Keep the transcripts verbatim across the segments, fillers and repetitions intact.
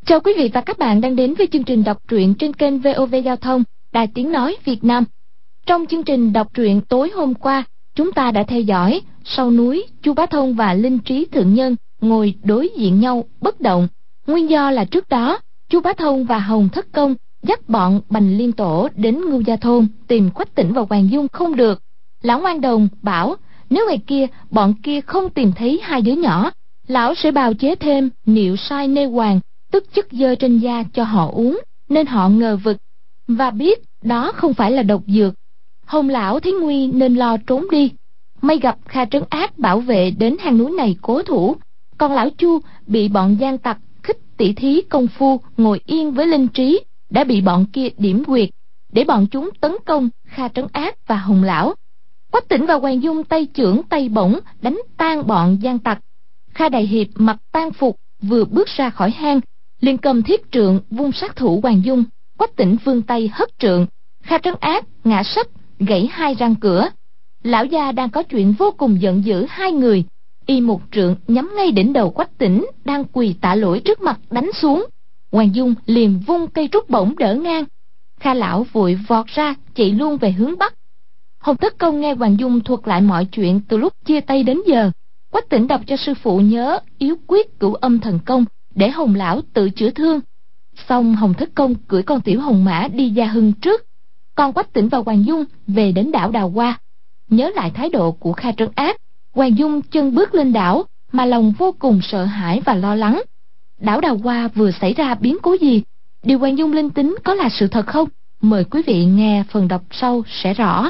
Chào quý vị và các bạn đang đến với chương trình đọc truyện trên kênh vê o vê Giao thông, Đài Tiếng Nói Việt Nam. Trong chương trình đọc truyện tối hôm qua, chúng ta đã theo dõi sau núi Chu Bá Thông và Linh Trí Thượng Nhân ngồi đối diện nhau bất động. Nguyên do là trước đó Chu Bá Thông và Hồng Thất Công dắt bọn Bành Liên Tổ đến Ngưu Gia Thôn tìm Quách Tĩnh và Hoàng Dung không được. Lão Ngoan Đồng bảo nếu ngày kia bọn kia không tìm thấy hai đứa nhỏ, lão sẽ bào chế thêm niệu sai nê hoàng, tức chất dơ trên da cho họ uống, nên họ ngờ vực và biết đó không phải là độc dược. Hồng lão thấy nguy nên lo trốn đi. May gặp Kha Trấn Ác bảo vệ đến hang núi này cố thủ, còn lão Chu bị bọn gian tặc khích tỉ thí công phu ngồi yên với Linh Trí đã bị bọn kia điểm quyệt, để bọn chúng tấn công Kha Trấn Ác và Hồng lão. Quách Tĩnh và Hoàng Dung tay chưởng tay bổng đánh tan bọn gian tặc. Kha Đại Hiệp mặc tang phục vừa bước ra khỏi hang, liền cầm thiết trượng vung sát thủ Hoàng Dung. Quách Tĩnh vươn tay hất trượng, Kha Trấn Ác ngã sấp gãy hai răng cửa. Lão gia đang có chuyện vô cùng giận dữ hai người, y một trượng nhắm ngay đỉnh đầu Quách Tĩnh đang quỳ tạ lỗi trước mặt đánh xuống. Hoàng Dung liền vung cây trúc bổng đỡ ngang. Kha lão vội vọt ra chạy luôn về hướng bắc. Hồng Thất Công nghe Hoàng Dung thuật lại mọi chuyện từ lúc chia tay đến giờ. Quách Tĩnh đọc cho sư phụ nhớ yếu quyết cửu âm thần công để Hồng lão tự chữa thương. Xong Hồng Thất Công cưỡi con tiểu hồng mã đi Gia Hưng trước, còn Quách Tĩnh và Hoàng Dung về đến đảo Đào Hoa. Nhớ lại thái độ của Kha Trấn Ác, Hoàng Dung chân bước lên đảo mà lòng vô cùng sợ hãi và lo lắng. Đảo Đào Hoa vừa xảy ra biến cố gì? Điều Hoàng Dung linh tính có là sự thật không? Mời quý vị nghe phần đọc sau sẽ rõ.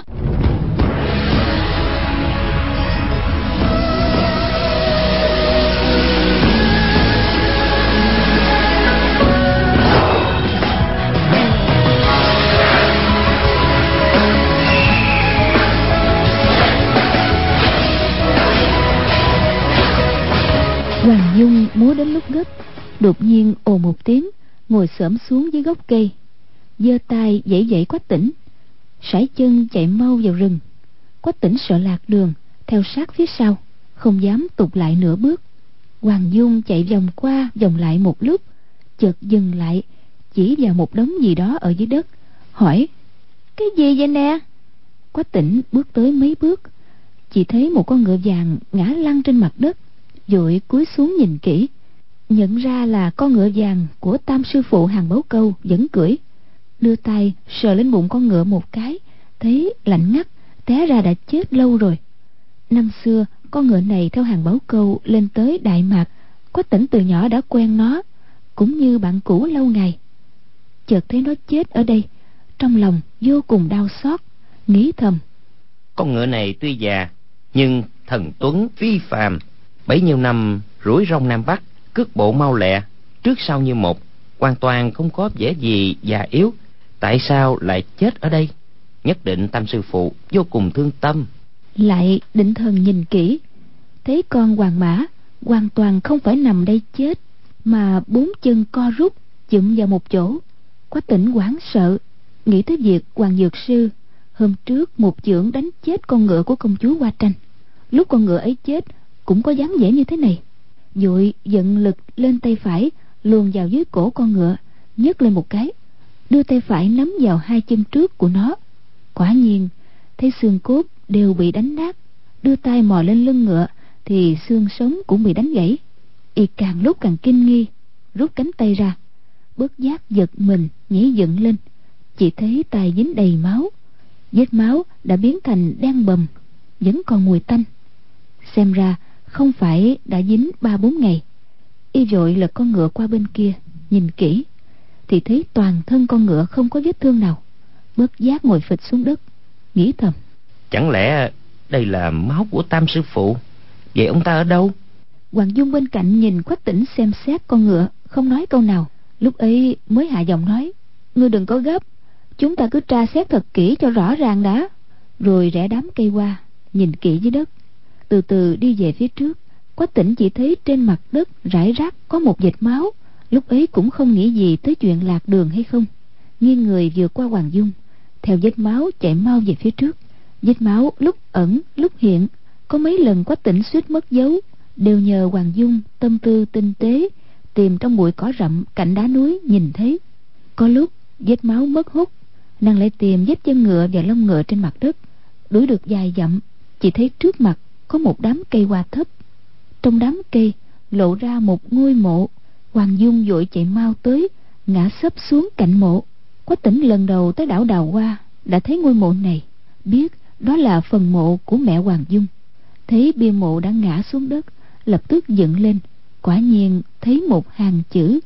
Hoàng Dung múa đến lúc gấp, đột nhiên ồ một tiếng, ngồi xổm xuống dưới gốc cây, giơ tay giãy giãy Quách Tĩnh, sải chân chạy mau vào rừng. Quách Tĩnh sợ lạc đường, theo sát phía sau, không dám tụt lại nửa bước. Hoàng Dung chạy vòng qua vòng lại một lúc, chợt dừng lại, chỉ vào một đống gì đó ở dưới đất, hỏi: "Cái gì vậy nè?" Quách Tĩnh bước tới mấy bước, chỉ thấy một con ngựa vàng ngã lăn trên mặt đất, vội cúi xuống nhìn kỹ, nhận ra là con ngựa vàng của Tam sư phụ Hàn Báu Câu vẫn cưỡi. Đưa tay sờ lên bụng con ngựa một cái, thấy lạnh ngắt, té ra đã chết lâu rồi. Năm xưa con ngựa này theo Hàn Báu Câu lên tới Đại Mạc, Quách Tĩnh từ nhỏ đã quen nó, cũng như bạn cũ lâu ngày. Chợt thấy nó chết ở đây, trong lòng vô cùng đau xót, nghĩ thầm: con ngựa này tuy già nhưng thần tuấn phi phàm, bấy nhiêu năm rủi rong Nam Bắc, cước bộ mau lẹ, trước sau như một, hoàn toàn không có vẻ gì già yếu. Tại sao lại chết ở đây? Nhất định Tam sư phụ vô cùng thương tâm. Lại định thần nhìn kỹ, thấy con hoàng mã hoàn toàn không phải nằm đây chết, mà bốn chân co rút chụm vào một chỗ. Quách Tĩnh hoảng sợ, nghĩ tới việc Hoàng Dược Sư hôm trước một chưởng đánh chết con ngựa của công chúa Hoa Tranh. Lúc con ngựa ấy chết cũng có dáng vẻ như thế này. Vội vận lực lên tay phải, luồn vào dưới cổ con ngựa, nhấc lên một cái, đưa tay phải nắm vào hai chân trước của nó. Quả nhiên thấy xương cốt đều bị đánh nát. Đưa tay mò lên lưng ngựa thì xương sống cũng bị đánh gãy. Y càng lúc càng kinh nghi, rút cánh tay ra, bất giác giật mình nhảy dựng lên, chỉ thấy tay dính đầy máu. Vết máu đã biến thành đen bầm, vẫn còn mùi tanh. Xem ra không phải đã dính ba bốn ngày. Y vội lật con ngựa qua bên kia, nhìn kỹ thì thấy toàn thân con ngựa không có vết thương nào, bất giác ngồi phịch xuống đất, nghĩ thầm: chẳng lẽ đây là máu của Tam sư phụ? Vậy ông ta ở đâu? Hoàng Dung bên cạnh nhìn Quách Tĩnh xem xét con ngựa, không nói câu nào. Lúc ấy mới hạ giọng nói: "Ngươi đừng có gấp, chúng ta cứ tra xét thật kỹ cho rõ ràng đã." Rồi rẽ đám cây qua, nhìn kỹ dưới đất, từ từ đi về phía trước. Quách Tĩnh chỉ thấy trên mặt đất rải rác có một vệt máu. Lúc ấy cũng không nghĩ gì tới chuyện lạc đường hay không, nghiêng người vượt qua Hoàng Dung, theo vết máu chạy mau về phía trước. Vết máu lúc ẩn lúc hiện, có mấy lần Quách Tĩnh suýt mất dấu, đều nhờ Hoàng Dung tâm tư tinh tế tìm trong bụi cỏ rậm cạnh đá núi nhìn thấy. Có lúc vết máu mất hút, nàng lại tìm vết chân ngựa và lông ngựa trên mặt đất. Đuổi được vài dặm, chỉ thấy trước mặt có một đám cây hoa thấp. Trong đám cây lộ ra một ngôi mộ. Hoàng Dung vội chạy mau tới, ngã xấp xuống cạnh mộ. Quách Tĩnh lần đầu tới đảo Đào Hoa đã thấy ngôi mộ này, biết đó là phần mộ của mẹ Hoàng Dung. Thấy bia mộ đã ngã xuống đất, lập tức dựng lên, quả nhiên thấy một hàng chữ: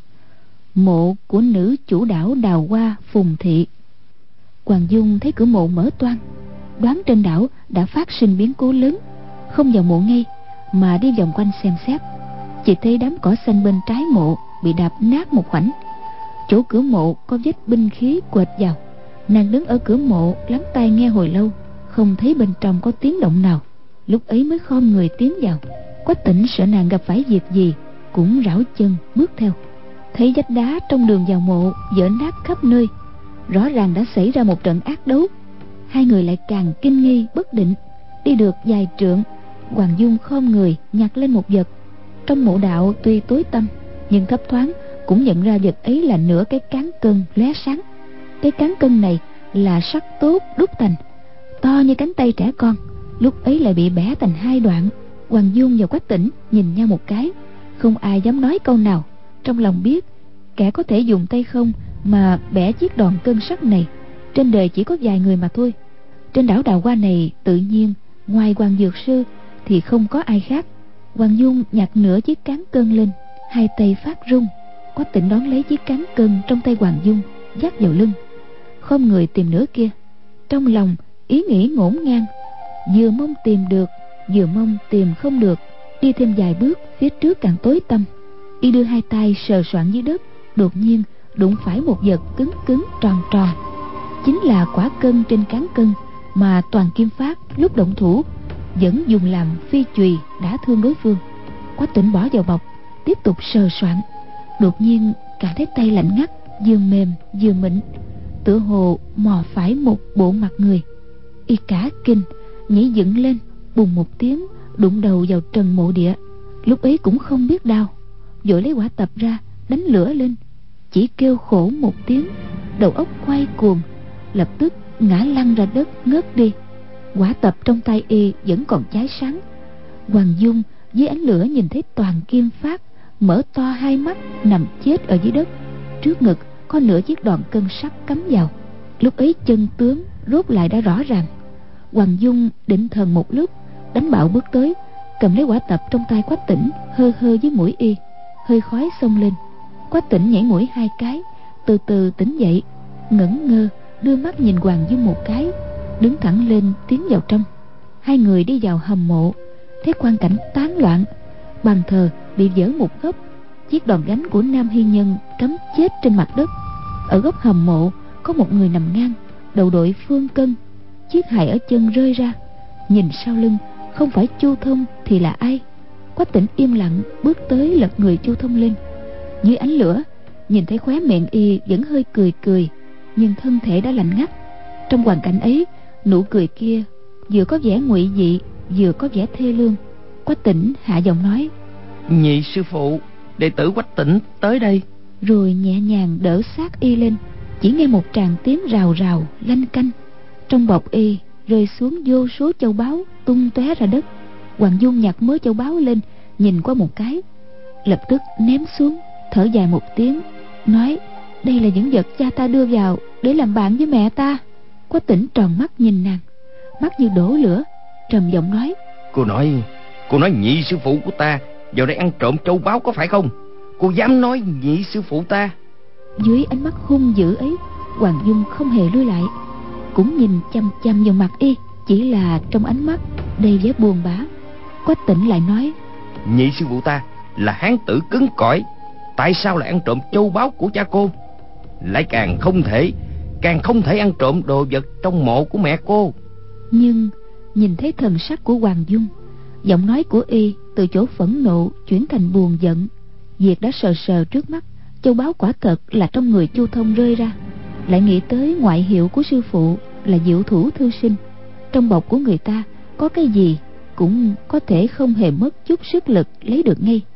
mộ của nữ chủ đảo Đào Hoa Phùng Thị. Hoàng Dung thấy cửa mộ mở toang, đoán trên đảo đã phát sinh biến cố lớn, không vào mộ ngay mà đi vòng quanh xem xét. Chỉ thấy đám cỏ xanh bên trái mộ bị đạp nát một khoảnh. Chỗ cửa mộ có vết binh khí quệt vào. Nàng đứng ở cửa mộ lắng tai nghe hồi lâu, không thấy bên trong có tiếng động nào. Lúc ấy mới khom người tiến vào. Quách Tĩnh sợ nàng gặp phải việc gì, cũng rảo chân bước theo. Thấy vách đá trong đường vào mộ vỡ nát khắp nơi, rõ ràng đã xảy ra một trận ác đấu. Hai người lại càng kinh nghi bất định. Đi được vài trượng, Hoàng Dung khom người nhặt lên một vật. Trong mộ đạo tuy tối tăm, nhưng thấp thoáng cũng nhận ra vật ấy là nửa cái cán cân lóe sáng. Cái cán cân này là sắt tốt đúc thành, to như cánh tay trẻ con, lúc ấy lại bị bẻ thành hai đoạn. Hoàng Dung và Quách Tĩnh nhìn nhau một cái, không ai dám nói câu nào. Trong lòng biết kẻ có thể dùng tay không mà bẻ chiếc đòn cân sắt này trên đời chỉ có vài người mà thôi. Trên đảo Đào Hoa này tự nhiên ngoài Hoàng Dược Sư thì không có ai khác. Hoàng Dung nhặt nửa chiếc cán cân lên, hai tay phát run. Quách Tĩnh đón lấy chiếc cán cân trong tay Hoàng Dung, vác vào lưng, khom người tìm nửa kia. Trong lòng ý nghĩ ngổn ngang, vừa mong tìm được, vừa mong tìm không được. Đi thêm vài bước, phía trước càng tối tăm. Y đưa hai tay sờ soạn dưới đất, đột nhiên đụng phải một vật cứng cứng tròn tròn. Chính là quả cân trên cán cân mà Toàn Kim Phát lúc động thủ vẫn dùng làm phi chùy đã thương đối phương. Quách Tĩnh bỏ vào bọc, tiếp tục sờ soạn. Đột nhiên cảm thấy tay lạnh ngắt, vừa mềm vừa mịn, tựa hồ mò phải một bộ mặt người. Y cả kinh nhảy dựng lên, bùng một tiếng đụng đầu vào trần mộ địa. Lúc ấy cũng không biết đau, vội lấy quả tập ra đánh lửa lên, chỉ kêu khổ một tiếng, đầu óc quay cuồng, lập tức ngã lăn ra đất ngất đi. Quả tập trong tay y vẫn còn cháy sáng. Hoàng Dung dưới ánh lửa nhìn thấy Toàn Kim Phát mở to hai mắt nằm chết ở dưới đất, trước ngực có nửa chiếc đòn cân sắt cắm vào. Lúc ấy chân tướng rốt lại đã rõ ràng. Hoàng Dung định thần một lúc, đánh bạo bước tới, cầm lấy quả tập trong tay Quách Tĩnh, hơ hơ dưới mũi y. Hơi khói xông lên. Quách Tĩnh nhảy mũi hai cái, từ từ tỉnh dậy, ngẩn ngơ đưa mắt nhìn Hoàng Dung một cái, đứng thẳng lên tiến vào trong. Hai người đi vào hầm mộ, thấy quang cảnh tán loạn. Bàn thờ bị vỡ một góc, chiếc đòn gánh của Nam Hy Nhân cắm chết trên mặt đất. Ở góc hầm mộ có một người nằm ngang, đầu đội phương cân, chiếc hài ở chân rơi ra. Nhìn sau lưng không phải Chu Thông thì là ai? Quách Tĩnh im lặng bước tới lật người Chu Thông lên. Dưới ánh lửa nhìn thấy khóe miệng y vẫn hơi cười cười, nhưng thân thể đã lạnh ngắt. Trong hoàn cảnh ấy, nụ cười kia vừa có vẻ ngụy dị, vừa có vẻ thê lương. Quách Tĩnh hạ giọng nói: Nhị sư phụ, đệ tử Quách Tĩnh tới đây. Rồi nhẹ nhàng đỡ xác y lên. Chỉ nghe một tràng tiếng rào rào lanh canh. Trong bọc y rơi xuống vô số châu báu tung tóe ra đất. Hoàng Dung nhặt mớ châu báu lên, nhìn qua một cái, lập tức ném xuống, thở dài một tiếng, nói: Đây là những vật cha ta đưa vào để làm bạn với mẹ ta. Quách Tĩnh tròn mắt nhìn nàng, mắt như đổ lửa, trầm giọng nói: Cô nói Cô nói nhị sư phụ của ta vào đây ăn trộm châu báu có phải không? Cô dám nói nhị sư phụ ta? Dưới ánh mắt hung dữ ấy, Hoàng Dung không hề lui lại, cũng nhìn chăm chăm vào mặt y, chỉ là trong ánh mắt đầy vẻ buồn bã. Quách Tĩnh lại nói: Nhị sư phụ ta là hán tử cứng cỏi, tại sao lại ăn trộm châu báu của cha cô? Lại càng không thể Càng không thể ăn trộm đồ vật trong mộ của mẹ cô. Nhưng nhìn thấy thần sắc của Hoàng Dung, giọng nói của y từ chỗ phẫn nộ chuyển thành buồn giận. Việc đã sờ sờ trước mắt, châu báu quả thật là trong người Chu Thông rơi ra. Lại nghĩ tới ngoại hiệu của sư phụ là diệu thủ thư sinh, trong bọc của người ta có cái gì cũng có thể không hề mất chút sức lực lấy được ngay.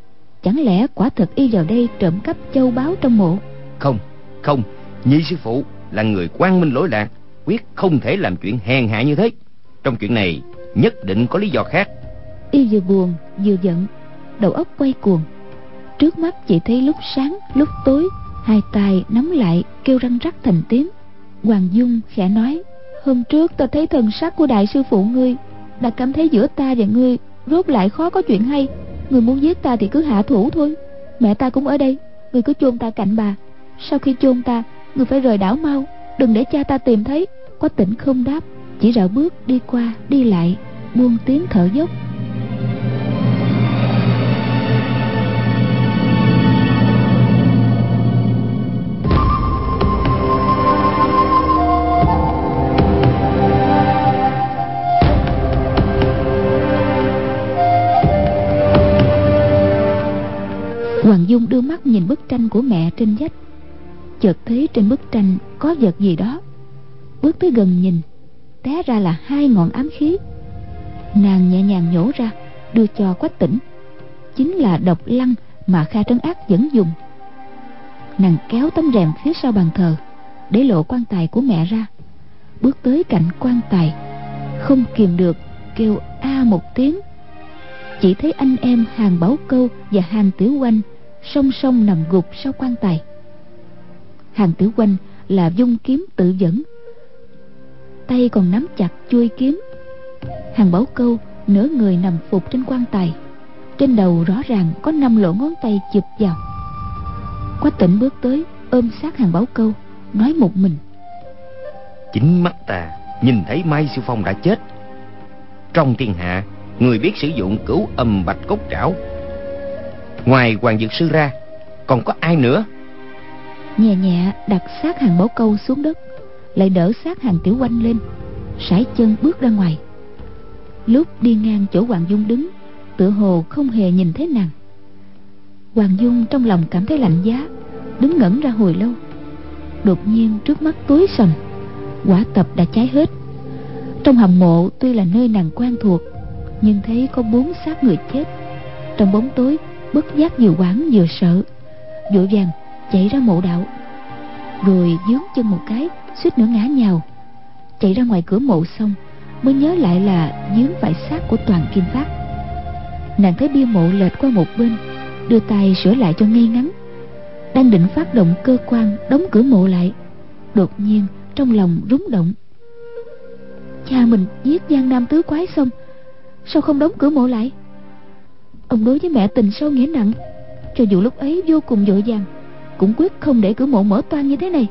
Chẳng lẽ quả thật y vào đây trộm cắp châu báu trong mộ? Không, không, nhị sư phụ là người quang minh lỗi lạc, quyết không thể làm chuyện hèn hạ như thế. Trong chuyện này nhất định có lý do khác. Y vừa buồn vừa giận, đầu óc quay cuồng. Trước mắt chỉ thấy lúc sáng lúc tối, hai tay nắm lại kêu răng rắc thành tiếng. Hoàng Dung khẽ nói: hôm trước ta thấy thần sắc của đại sư phụ ngươi, đã cảm thấy giữa ta và ngươi rốt lại khó có chuyện hay. Ngươi muốn giết ta thì cứ hạ thủ thôi. Mẹ ta cũng ở đây, ngươi cứ chôn ta cạnh bà. Sau khi chôn ta, ngươi phải rời đảo mau, đừng để cha ta tìm thấy. Quách Tĩnh không đáp, chỉ rảo bước đi qua đi lại, buông tiếng thở dốc. Hoàng Dung đưa mắt nhìn bức tranh của mẹ trên vách, chợt thấy trên bức tranh có vật gì đó. Bước tới gần nhìn, té ra là hai ngọn ám khí. Nàng nhẹ nhàng nhổ ra, đưa cho Quách Tĩnh. Chính là độc lăng mà Kha Trấn Ác vẫn dùng. Nàng kéo tấm rèm phía sau bàn thờ, để lộ quan tài của mẹ ra, bước tới cạnh quan tài, không kìm được kêu a một tiếng. Chỉ thấy anh em Hàn Bảo Câu và Hàn Tiểu Oanh song song nằm gục sau quan tài. Hàn Tiểu Oanh là vung kiếm tự vẫn, tay còn nắm chặt chuôi kiếm. Hàn Bảo Câu nửa người nằm phục trên quan tài, trên đầu rõ ràng có năm lỗ ngón tay chụp vào. Quách Tĩnh bước tới ôm sát Hàn Bảo Câu, nói một mình: chính mắt ta nhìn thấy Mai Siêu Phong đã chết. Trong thiên hạ, người biết sử dụng cửu âm bạch cốt trảo ngoài Hoàng Dược Sư ra còn có ai nữa? Nhẹ nhẹ đặt sát Hàn Bảo Câu xuống đất, lại đỡ sát Hàn Tiểu Oanh lên, sải chân bước ra ngoài. Lúc đi ngang chỗ Hoàng Dung đứng, tựa hồ không hề nhìn thấy nàng. Hoàng Dung trong lòng cảm thấy lạnh giá, đứng ngẩn ra hồi lâu. Đột nhiên trước mắt tối sầm, quả tập đã cháy hết. Trong hầm mộ tuy là nơi nàng quen thuộc, nhưng thấy có bốn xác người chết. Trong bóng tối, bất giác vừa hoảng vừa sợ, vội vàng chạy ra mộ đạo, rồi vướng chân một cái, suýt nữa ngã nhào. Chạy ra ngoài cửa mộ xong mới nhớ lại là vướng phải xác của Toàn Kim Phát. Nàng thấy bia mộ lệch qua một bên, đưa tay sửa lại cho ngay ngắn, đang định phát động cơ quan đóng cửa mộ lại, đột nhiên trong lòng rúng động. Cha mình giết Giang Nam tứ quái xong, sao không đóng cửa mộ lại? Ông đối với mẹ tình sâu nghĩa nặng, cho dù lúc ấy vô cùng vội vàng, cũng quyết không để cửa mộ mở toang như thế này.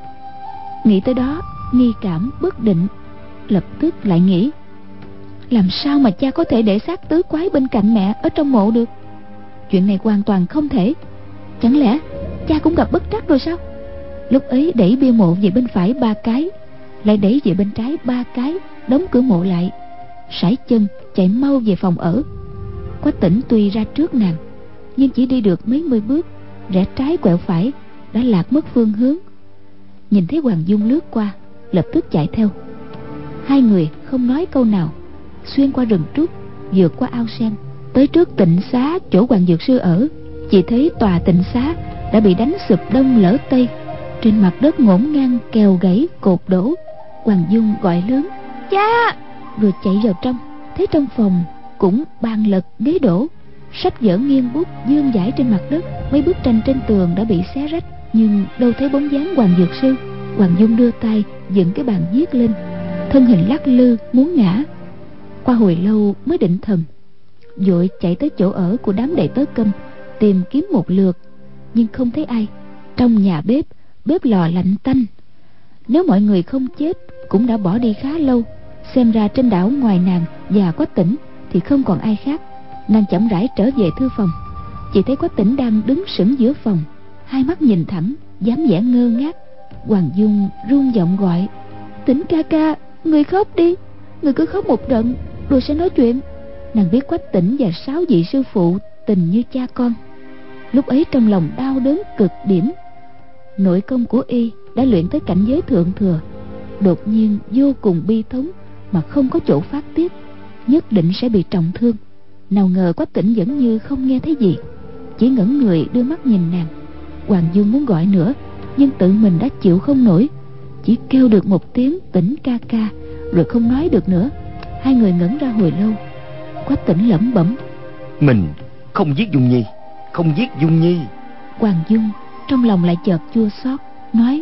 Nghĩ tới đó, nghi cảm bất định, lập tức lại nghĩ: làm sao mà cha có thể để xác tứ quái bên cạnh mẹ ở trong mộ được? Chuyện này hoàn toàn không thể. Chẳng lẽ cha cũng gặp bất trắc rồi sao? Lúc ấy đẩy bia mộ về bên phải ba cái, lại đẩy về bên trái ba cái, đóng cửa mộ lại, sải chân chạy mau về phòng ở. Quách Tĩnh tuy ra trước nàng, nhưng chỉ đi được mấy mươi bước, rẽ trái quẹo phải, đã lạc mất phương hướng. Nhìn thấy Hoàng Dung lướt qua, lập tức chạy theo. Hai người không nói câu nào, xuyên qua rừng trúc, vượt qua ao sen, tới trước tịnh xá chỗ Hoàng Dược Sư ở. Chỉ thấy tòa tịnh xá đã bị đánh sụp đông lở tây, trên mặt đất ngổn ngang kèo gãy cột đổ. Hoàng Dung gọi lớn: cha! Rồi chạy vào trong, thấy trong phòng cũng bàn lật ghế đổ, sách vở nghiêng bút dương dãi trên mặt đất. Mấy bức tranh trên tường đã bị xé rách, nhưng đâu thấy bóng dáng Hoàng Dược Sư. Hoàng Dung đưa tay dựng cái bàn viết lên, thân hình lắc lư muốn ngã. Qua hồi lâu mới định thần, vội chạy tới chỗ ở của đám đầy tớ Câm, tìm kiếm một lượt, nhưng không thấy ai. Trong nhà bếp, bếp lò lạnh tanh. Nếu mọi người không chết cũng đã bỏ đi khá lâu. Xem ra trên đảo ngoài nàng và Quách Tĩnh thì không còn ai khác. Nàng chậm rãi trở về thư phòng, chỉ thấy Quách Tĩnh đang đứng sững giữa phòng, hai mắt nhìn thẳng, dáng vẻ ngơ ngác. Hoàng Dung run giọng gọi: Tĩnh ca ca, người khóc đi, người cứ khóc một trận rồi sẽ nói chuyện. Nàng biết Quách Tĩnh và sáu vị sư phụ tình như cha con, lúc ấy trong lòng đau đớn cực điểm. Nội công của y đã luyện tới cảnh giới thượng thừa, đột nhiên vô cùng bi thống mà không có chỗ phát tiết, nhất định sẽ bị trọng thương. Nào ngờ Quách Tĩnh vẫn như không nghe thấy gì. chỉ ngẩn người đưa mắt nhìn nàng. Hoàng Dung muốn gọi nữa, nhưng tự mình đã chịu không nổi, chỉ kêu được một tiếng Tỉnh ca ca, rồi không nói được nữa. Hai người ngẩn ra hồi lâu. Quách Tỉnh lẩm bẩm: Mình không giết Dung Nhi, không giết Dung Nhi. Hoàng Dung trong lòng lại chợt chua xót, nói: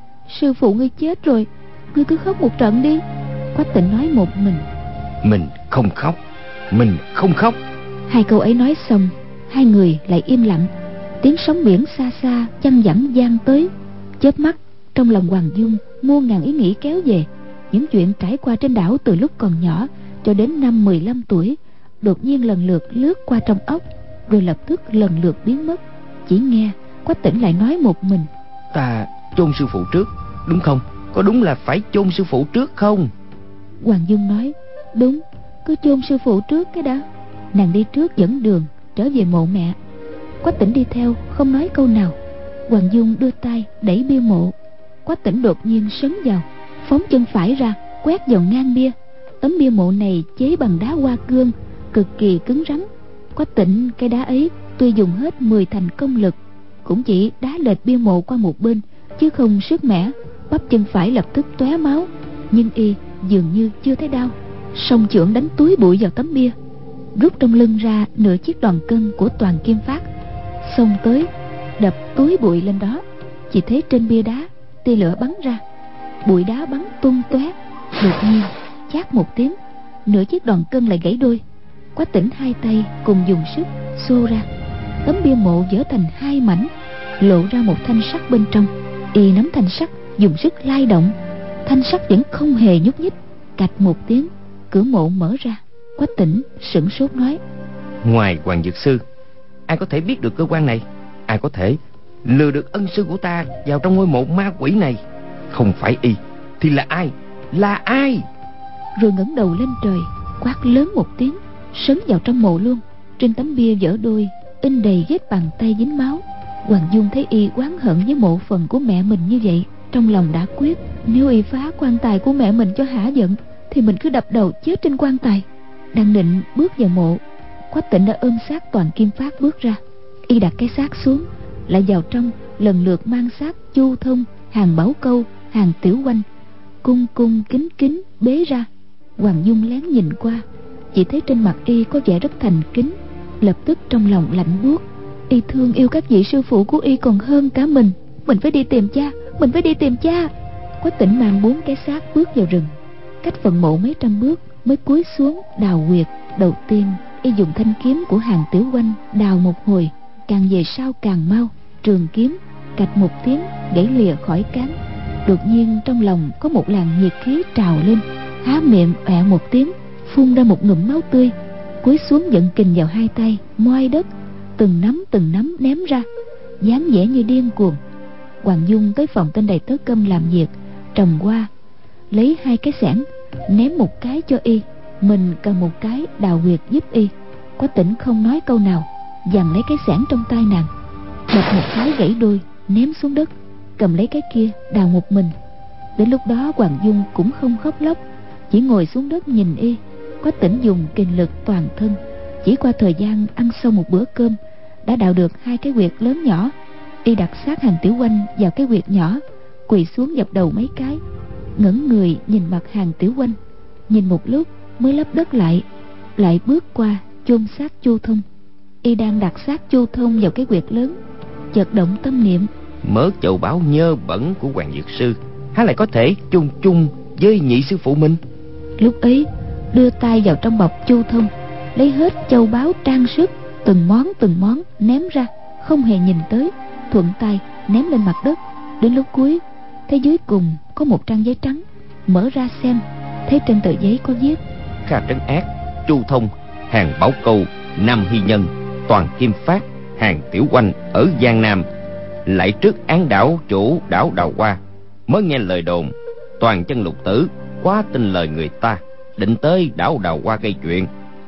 Sư phụ ngươi chết rồi, ngươi cứ khóc một trận đi. Quách Tỉnh nói một mình: Mình không khóc, mình không khóc. Hai câu ấy nói xong, hai người lại im lặng. Tiếng sóng biển xa xa chăng vẳng vang tới. Chớp mắt, trong lòng Hoàng Dung muôn ngàn ý nghĩ kéo về. Những chuyện trải qua trên đảo từ lúc còn nhỏ cho đến năm mười lăm tuổi đột nhiên lần lượt lướt qua trong óc, rồi lập tức lần lượt biến mất. Chỉ nghe Quách Tỉnh lại nói một mình: Ta chôn sư phụ trước, đúng không? Có đúng là phải chôn sư phụ trước không? Hoàng Dung nói: Đúng, cứ chôn sư phụ trước cái đã. Nàng đi trước dẫn đường trở về mộ mẹ. Quách Tỉnh đi theo, không nói câu nào. Hoàng Dung đưa tay đẩy bia mộ. Quách Tỉnh đột nhiên sấn vào, phóng chân phải ra, quét vào ngang bia. Tấm bia mộ này chế bằng đá hoa cương, cực kỳ cứng rắn. Quách Tỉnh cái đá ấy tuy dùng hết mười thành công lực, cũng chỉ đá lệch bia mộ qua một bên, chứ không sức mẻ. Bắp chân phải lập tức tóe máu, nhưng y dường như chưa thấy đau. Song chưởng đánh túi bụi vào tấm bia, rút trong lưng ra nửa chiếc đòn cân của Toàn Kim Phát, xông tới đập túi bụi lên đó. Chỉ thấy trên bia đá tia lửa bắn ra, bụi đá bắn tung tóe. Đột nhiên chát một tiếng, nửa chiếc đòn cân lại gãy đôi. Quách Tỉnh hai tay cùng dùng sức xô ra, tấm bia mộ vỡ thành hai mảnh, lộ ra một thanh sắt bên trong. Y nắm thanh sắt dùng sức lay động, thanh sắt vẫn không hề nhúc nhích. Cạch một tiếng, cửa mộ mở ra. Quách Tỉnh sửng sốt nói: Ngoài Hoàng Dược Sư, ai có thể biết được cơ quan này? Ai có thể lừa được ân sư của ta vào trong ngôi mộ ma quỷ này? Không phải y thì là ai? Là ai? Rồi ngẩng đầu lên trời, quát lớn một tiếng, sấn vào trong mộ luôn. Trên tấm bia vỡ đôi in đầy vết bàn tay dính máu. Hoàng Dung thấy y oán hận với mộ phần của mẹ mình như vậy, trong lòng đã quyết, nếu y phá quan tài của mẹ mình cho hả giận, thì mình cứ đập đầu chết trên quan tài. Đang định bước vào mộ, Quách Tỉnh đã ôm xác Toàn Kim Phát bước ra. Y đặt cái xác xuống, lại vào trong lần lượt mang xác Chu Thông, Hàng Bảo Câu, Hàng Tiểu Oanh cung cung kính kính bế ra. Hoàng Dung lén nhìn qua, chỉ thấy trên mặt y có vẻ rất thành kính, lập tức trong lòng lạnh buốt. Y thương yêu các vị sư phụ của y còn hơn cả mình. Mình phải đi tìm cha, mình phải đi tìm cha. Quách Tỉnh mang bốn cái xác bước vào rừng, cách phần mộ mấy trăm bước mới cúi xuống đào huyệt. Đầu tiên y dùng thanh kiếm của Hàng Tiểu Oanh đào một hồi, càng về sau càng mau. Trường kiếm cạch một tiếng gãy lìa khỏi cán. Đột nhiên trong lòng có một làn nhiệt khí trào lên, há miệng ọe một tiếng, phun ra một ngụm máu tươi. Cúi xuống vận kình vào hai tay, moai đất, từng nắm từng nắm ném ra, dáng vẻ như điên cuồng. Hoàng Dung tới phòng tên đầy tớ Câm làm việc, trồng hoa, lấy hai cái xẻng ném một cái cho y, mình cầm một cái đào huyệt giúp y. Quách Tỉnh không nói câu nào, giằng lấy cái xẻng trong tay nàng, đập một cái gãy đôi, ném xuống đất, cầm lấy cái kia đào một mình. Đến lúc đó Hoàng Dung cũng không khóc lóc, chỉ ngồi xuống đất nhìn y. Quách Tỉnh dùng kình lực toàn thân, chỉ qua thời gian ăn xong một bữa cơm đã đào được hai cái huyệt lớn nhỏ. Y đặt sát Hàng Tiểu Oanh vào cái huyệt nhỏ, quỳ xuống dập đầu mấy cái, ngẩng người nhìn mặt Hàng Tiểu Oanh, nhìn một lúc mới lấp đất lại, lại bước qua chôn xác Chu Thông. Y đang đặt xác Chu Thông vào cái huyệt lớn, chợt động tâm niệm: Mớ châu báu nhơ bẩn của Hoàng Dược Sư há lại có thể chung chung với nhị sư phụ mình? Lúc ấy đưa tay vào trong bọc Chu Thông, lấy hết châu báu trang sức, từng món từng món ném ra, không hề nhìn tới, thuận tay ném lên mặt đất. Đến lúc cuối thấy dưới cùng có một trang giấy trắng, mở ra xem, thấy trên tờ giấy có viết: Kha Trấn Ác, Chu Thông, Hàng Bảo Câu, Nam Hy Nhân, Toàn Kim Phát, Hàng Tiểu Oanh ở Giang Nam, lại trước án đảo chủ đảo Đào Hoa. Mới nghe lời đồn Toàn Chân Lục Tử quá tin lời người ta, định tới đảo Đào Hoa gây chuyện.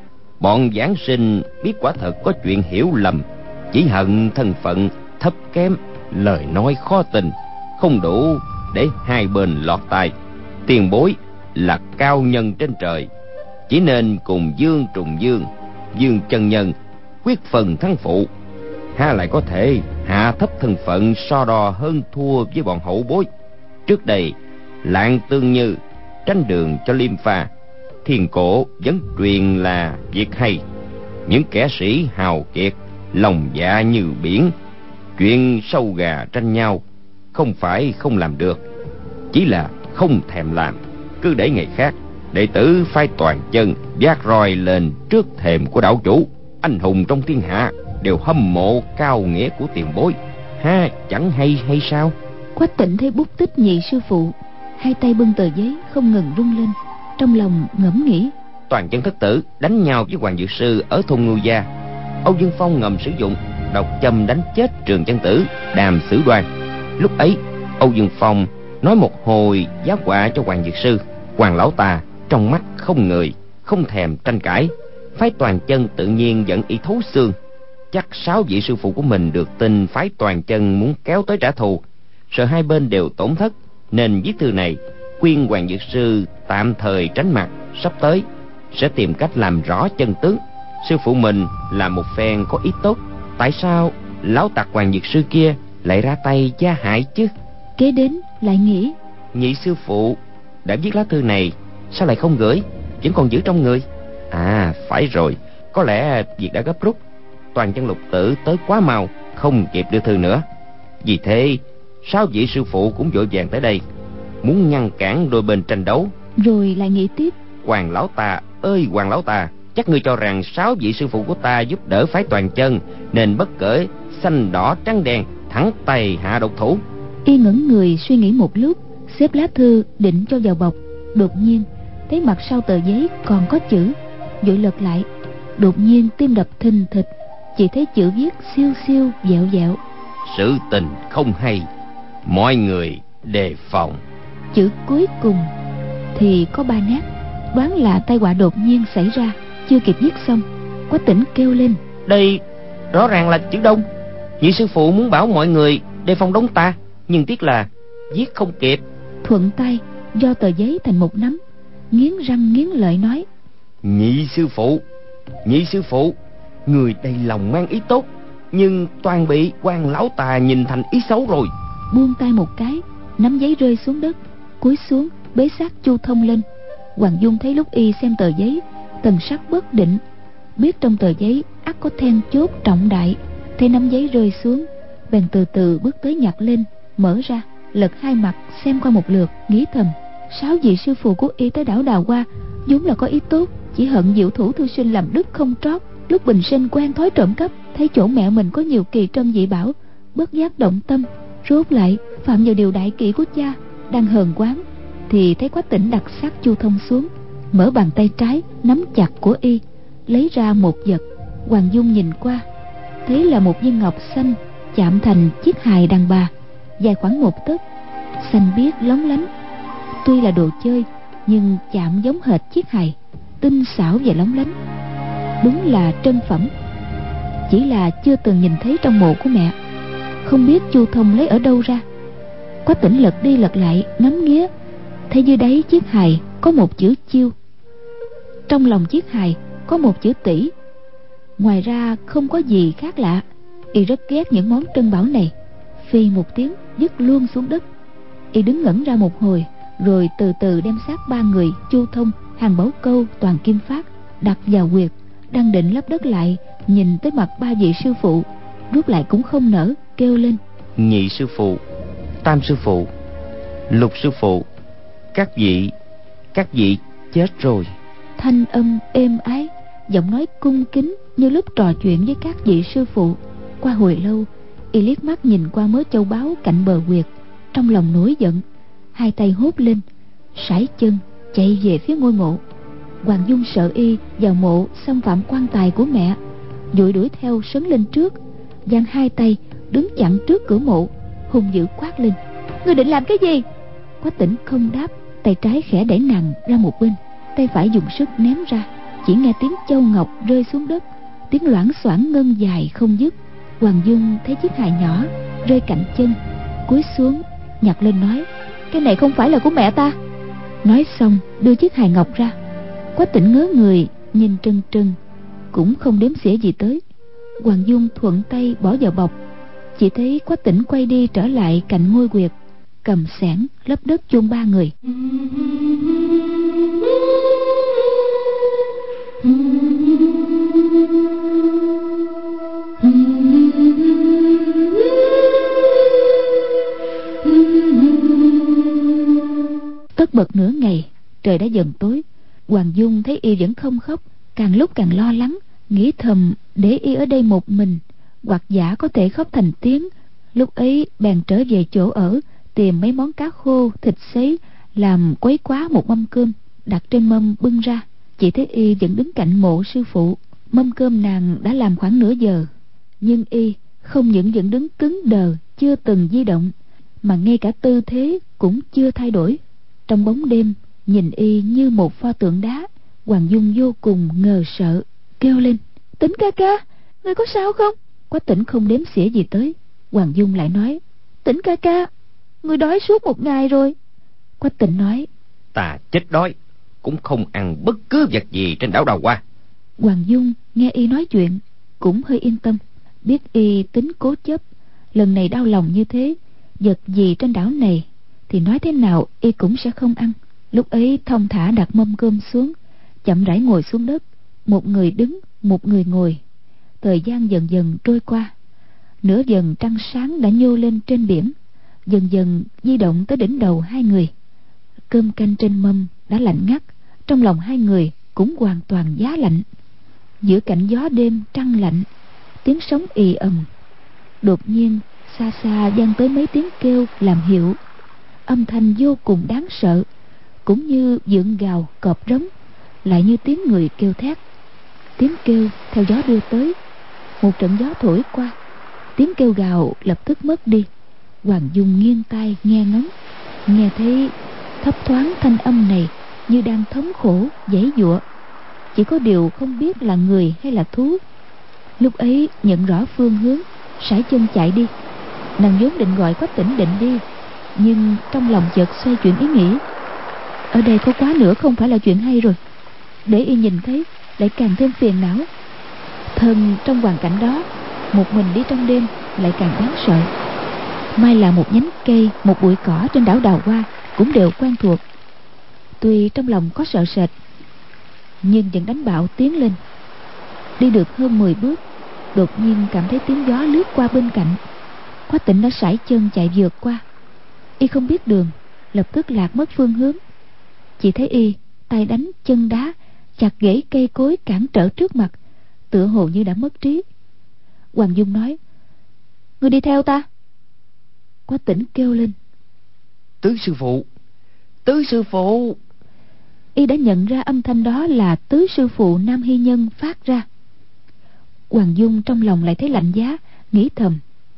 Bọn giảng sinh biết quả thật có chuyện hiểu lầm, chỉ hận thân phận thấp kém, lời nói khó tin, không đủ để hai bên lọt tai. Tiền bối là cao nhân trên trời, chỉ nên cùng Dương Trùng Dương, Dương Chân Nhân quyết phần thắng phụ. ha lại có thể hạ thấp thân phận so đo hơn thua với bọn hậu bối. Trước đây Lạng Tương Như tranh đường cho Liêm Pha, thiên cổ vẫn truyền là việc hay. Những kẻ sĩ hào kiệt, lòng dạ như biển, chuyện sâu gà tranh nhau không phải không làm được, chỉ là không thèm làm. Cứ để ngày khác, đệ tử phái Toàn Chân vác roi lên trước thềm của đảo chủ. Anh hùng trong thiên hạ đều hâm mộ cao nghĩa của tiền bối, ha chẳng hay hay sao? Quách Tĩnh thấy bút tích nhị sư phụ, hai tay bưng tờ giấy không ngừng rung lên, trong lòng ngẫm nghĩ. Toàn Chân thất tử đánh nhau với Hoàng Dược Sư ở thôn Ngưu Gia, Âu Dương Phong ngầm sử dụng độc châm đánh chết Trường Chân Tử, Đàm Sử Đoan. Lúc ấy Âu Dương Phong nói một hồi giá họa cho Hoàng Dược Sư. Hoàng lão ta trong mắt không người, không thèm tranh cãi. Phái Toàn Chân tự nhiên giận y thấu xương. Chắc sáu vị sư phụ của mình được tin phái Toàn Chân muốn kéo tới trả thù, sợ hai bên đều tổn thất, nên viết thư này khuyên Hoàng Dược Sư tạm thời tránh mặt, sắp tới sẽ tìm cách làm rõ chân tướng. Sư phụ mình là một phen có ý tốt, tại sao lão tặc Hoàng Dược Sư kia lại ra tay gia hại chứ? Kế đến lại nghĩ, nhị sư phụ đã viết lá thư này, sao lại không gửi, vẫn còn giữ trong người? À phải rồi, có lẽ việc đã gấp rút, Toàn Chân lục tử tới quá mau, không kịp đưa thư nữa. Vì thế sáu vị sư phụ cũng vội vàng tới đây, muốn ngăn cản đôi bên tranh đấu. Rồi lại nghĩ tiếp, Hoàng lão ta ơi Hoàng lão ta, chắc ngươi cho rằng sáu vị sư phụ của ta giúp đỡ phái Toàn Chân, nên bất kể xanh đỏ trắng đen thẳng tay hạ độc thủ. Y ngẩn người suy nghĩ một lúc, xếp lá thư định cho vào bọc. Đột nhiên thấy mặt sau tờ giấy còn có chữ, vội lật lại. Đột nhiên tim đập thình thịch, chỉ thấy chữ viết siêu siêu dẹo dẹo: sự tình không hay, mọi người đề phòng. Chữ cuối cùng thì có ba nét, đoán là tai họa đột nhiên xảy ra. Chưa kịp viết xong, Quách Tĩnh kêu lên: đây rõ ràng là chữ Đông. Nhị sư phụ muốn bảo mọi người đề phòng Đông ta, nhưng tiếc là viết không kịp. Thuận tay do tờ giấy thành một nắm, nghiến răng nghiến lợi nói: nhị sư phụ, nhị sư phụ, người đầy lòng mang ý tốt, nhưng toàn bị quan lão tà nhìn thành ý xấu rồi. Buông tay một cái, nắm giấy rơi xuống đất, cúi xuống bế sát Chu Thông lên. Hoàng Dung thấy lúc y xem tờ giấy, thần sắc bất định, biết trong tờ giấy ắt có then chốt trọng đại. Thấy nắm giấy rơi xuống, bèn từ từ bước tới nhặt lên, mở ra, lật hai mặt xem qua một lượt, nghĩ thầm: sáu vị sư phụ của y tới đảo Đào Hoa vốn là có ý tốt, chỉ hận diệu thủ thư sinh làm đức không trót. Lúc bình sinh quen thói trộm cắp, thấy chỗ mẹ mình có nhiều kỳ trân dị bảo, bất giác động tâm, rốt lại phạm vào điều đại kỵ của cha. Đang hờn quán thì thấy Quách Tĩnh đặt sát Chu Thông xuống, mở bàn tay trái nắm chặt của y, lấy ra một vật. Hoàng Dung nhìn qua, thấy là một viên ngọc xanh chạm thành chiếc hài đàn bà, dài khoảng một tấc, xanh biếc lóng lánh. Tuy là đồ chơi, nhưng chạm giống hệt chiếc hài, tinh xảo và lóng lánh, đúng là trân phẩm. Chỉ là chưa từng nhìn thấy trong mộ của mẹ, không biết Chu Thông lấy ở đâu ra. Quách Tĩnh lật đi lật lại ngắm nghía, thấy dưới đáy chiếc hài có một chữ Chiêu, trong lòng chiếc hài có một chữ Tỷ. Ngoài ra không có gì khác lạ. Y rất ghét những món trân bảo này, phi một tiếng dứt luôn xuống đất. Y đứng ngẩn ra một hồi, rồi từ từ đem xác ba người Chu Thông, Hàn Bảo Câu, Toàn Kim Phát đặt vào huyệt. Đang định lấp đất lại, nhìn tới mặt ba vị sư phụ, rút lại cũng không nỡ, kêu lên: nhị sư phụ, tam sư phụ, lục sư phụ, các vị các vị chết rồi. Thanh âm êm ái, giọng nói cung kính như lúc trò chuyện với các vị sư phụ. Qua hồi lâu, y liếc mắt nhìn qua mớ châu báu cạnh bờ huyệt, trong lòng nổi giận, hai tay hốt lên, sải chân chạy về phía ngôi mộ. Hoàng Dung sợ y vào mộ xâm phạm quan tài của mẹ, vội đuổi theo sấn lên trước, giang hai tay đứng chặn trước cửa mộ, hung dữ quát lên: ngươi định làm cái gì? Quách Tĩnh không đáp, tay trái khẽ đẩy nàng ra một bên, tay phải dùng sức ném ra. Chỉ nghe tiếng châu ngọc rơi xuống đất, tiếng loảng xoảng ngân dài không dứt. Hoàng Dung thấy chiếc hài nhỏ rơi cạnh chân, cúi xuống nhặt lên nói: cái này không phải là của mẹ ta. Nói xong đưa chiếc hài ngọc ra. Quách Tĩnh ngớ người nhìn trân trân, cũng không đếm xỉa gì tới. Hoàng Dung thuận tay bỏ vào bọc. Chỉ thấy Quách Tĩnh quay đi trở lại cạnh ngôi huyệt, cầm xẻng lấp đất chôn ba người. Tất bật nửa ngày, trời đã dần tối. Hoàng Dung thấy y vẫn không khóc, càng lúc càng lo lắng, nghĩ thầm để y ở đây một mình, hoặc giả có thể khóc thành tiếng. Lúc ấy bèn trở về chỗ ở, tìm mấy món cá khô, thịt sấy, làm quấy quá một mâm cơm, đặt trên mâm bưng ra. Chỉ thấy y vẫn đứng cạnh mộ sư phụ. Mâm cơm nàng đã làm khoảng nửa giờ, nhưng y không những vẫn đứng cứng đờ, chưa từng di động, mà ngay cả tư thế cũng chưa thay đổi. Trong bóng đêm, nhìn y như một pho tượng đá. Hoàng Dung vô cùng ngờ sợ, kêu lên: Tĩnh ca ca, ngươi có sao không? Quách Tĩnh không đếm xỉa gì tới. Hoàng Dung lại nói: Tĩnh ca ca, ngươi đói suốt một ngày rồi. Quách Tĩnh nói: Ta chết đói cũng không ăn bất cứ vật gì trên đảo Đào Hoa. Hoàng Dung nghe y nói chuyện cũng hơi yên tâm, biết y tính cố chấp, lần này đau lòng như thế, vật gì trên đảo này thì nói thế nào y cũng sẽ không ăn. Lúc ấy thong thả đặt mâm cơm xuống, chậm rãi ngồi xuống đất. Một người đứng, một người ngồi. Thời gian dần dần trôi qua. Nửa dần trăng sáng đã nhô lên trên biển, dần dần di động tới đỉnh đầu hai người. Cơm canh trên mâm đã lạnh ngắt, trong lòng hai người cũng hoàn toàn giá lạnh. Giữa cảnh gió đêm trăng lạnh, tiếng sóng ì ầm. Đột nhiên xa xa vang tới mấy tiếng kêu làm hiệu, âm thanh vô cùng đáng sợ, cũng như vượn gào cọp rống, lại như tiếng người kêu thét. Tiếng kêu theo gió đưa tới, một trận gió thổi qua, tiếng kêu gào lập tức mất đi. Hoàng Dung nghiêng tai nghe ngóng, nghe thấy thấp thoáng thanh âm này như đang thống khổ giãy giụa, chỉ có điều không biết là người hay là thú. Lúc ấy nhận rõ phương hướng, sải chân chạy đi. Nàng vốn định gọi Quách Tĩnh định đi, nhưng trong lòng chợt xoay chuyển ý nghĩ, ở đây có quá nữa không phải là chuyện hay rồi, để y nhìn thấy lại càng thêm phiền não. Thân trong hoàn cảnh đó, một mình đi trong đêm lại càng đáng sợ. May là một nhánh cây, một bụi cỏ trên đảo Đào Hoa cũng đều quen thuộc. Tuy trong lòng có sợ sệt, nhưng vẫn đánh bạo tiến lên. Đi được hơn mười bước, đột nhiên cảm thấy tiếng gió lướt qua bên cạnh. Quách Tĩnh đã sải chân chạy vượt qua. Y không biết đường, lập tức lạc mất phương hướng. Chỉ thấy y tay đánh chân đá, chặt gãy cây cối cản trở trước mặt, tựa hồ như đã mất trí. Hoàng Dung nói: Ngươi đi theo ta. Quách Tĩnh kêu lên: Tứ sư phụ, tứ sư phụ. Y đã nhận ra âm thanh đó là tứ sư phụ Nam Hy Nhân phát ra. Hoàng Dung trong lòng lại thấy lạnh giá, nghĩ thầm: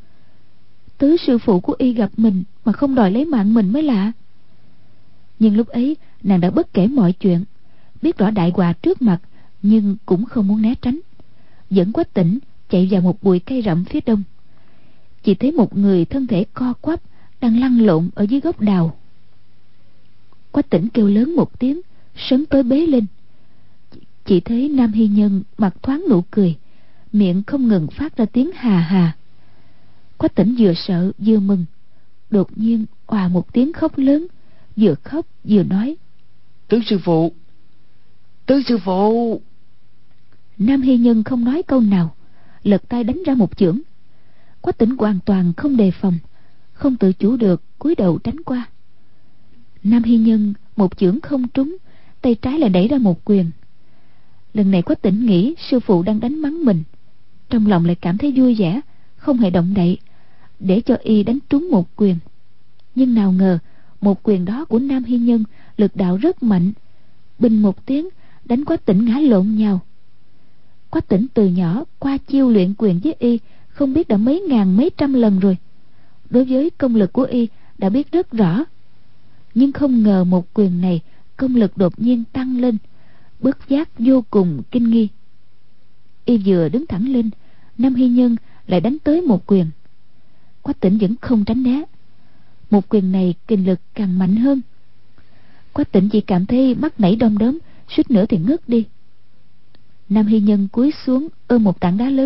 tứ sư phụ của y gặp mình mà không đòi lấy mạng mình mới lạ. Nhưng lúc ấy nàng đã bất kể mọi chuyện, biết rõ đại họa trước mặt, nhưng cũng không muốn né tránh, dẫn Quách Tĩnh chạy vào một bụi cây rậm phía đông. Chỉ thấy một người thân thể co quắp đang lăn lộn ở dưới gốc đào. Quách Tĩnh kêu lớn một tiếng, sấn tới bế lên. Chỉ thấy Nam Hy Nhân mặt thoáng nụ cười, miệng không ngừng phát ra tiếng hà hà. Quách Tĩnh vừa sợ vừa mừng, đột nhiên òa một tiếng khóc lớn, vừa khóc vừa nói: Tứ sư phụ, tứ sư phụ. Nam Hy Nhân không nói câu nào, lật tay đánh ra một chưởng. Quách Tĩnh hoàn toàn không đề phòng, không tự chủ được cúi đầu tránh qua. Nam Hy Nhân một chưởng không trúng, tay trái lại đẩy ra một quyền. Lần này Quách Tĩnh nghĩ sư phụ đang đánh mắng mình, trong lòng lại cảm thấy vui vẻ, không hề động đậy, để cho y đánh trúng một quyền. Nhưng nào ngờ một quyền đó của Nam Hy Nhân lực đạo rất mạnh, bình một tiếng đánh Quách Tĩnh ngã lộn nhào. Quách Tĩnh từ nhỏ qua chiêu luyện quyền với y không biết đã mấy ngàn mấy trăm lần rồi, đối với công lực của y đã biết rất rõ. Nhưng không ngờ một quyền này công lực đột nhiên tăng lên, bất giác vô cùng kinh nghi. Y vừa đứng thẳng lên, Nam Hy Nhân lại đánh tới một quyền. Quách Tĩnh vẫn không tránh né. Một quyền này kinh lực càng mạnh hơn. Quách Tĩnh chỉ cảm thấy mắt nảy đom đóm, suýt nữa thì ngất đi. Nam Hy Nhân cúi xuống ôm một tảng đá lớn,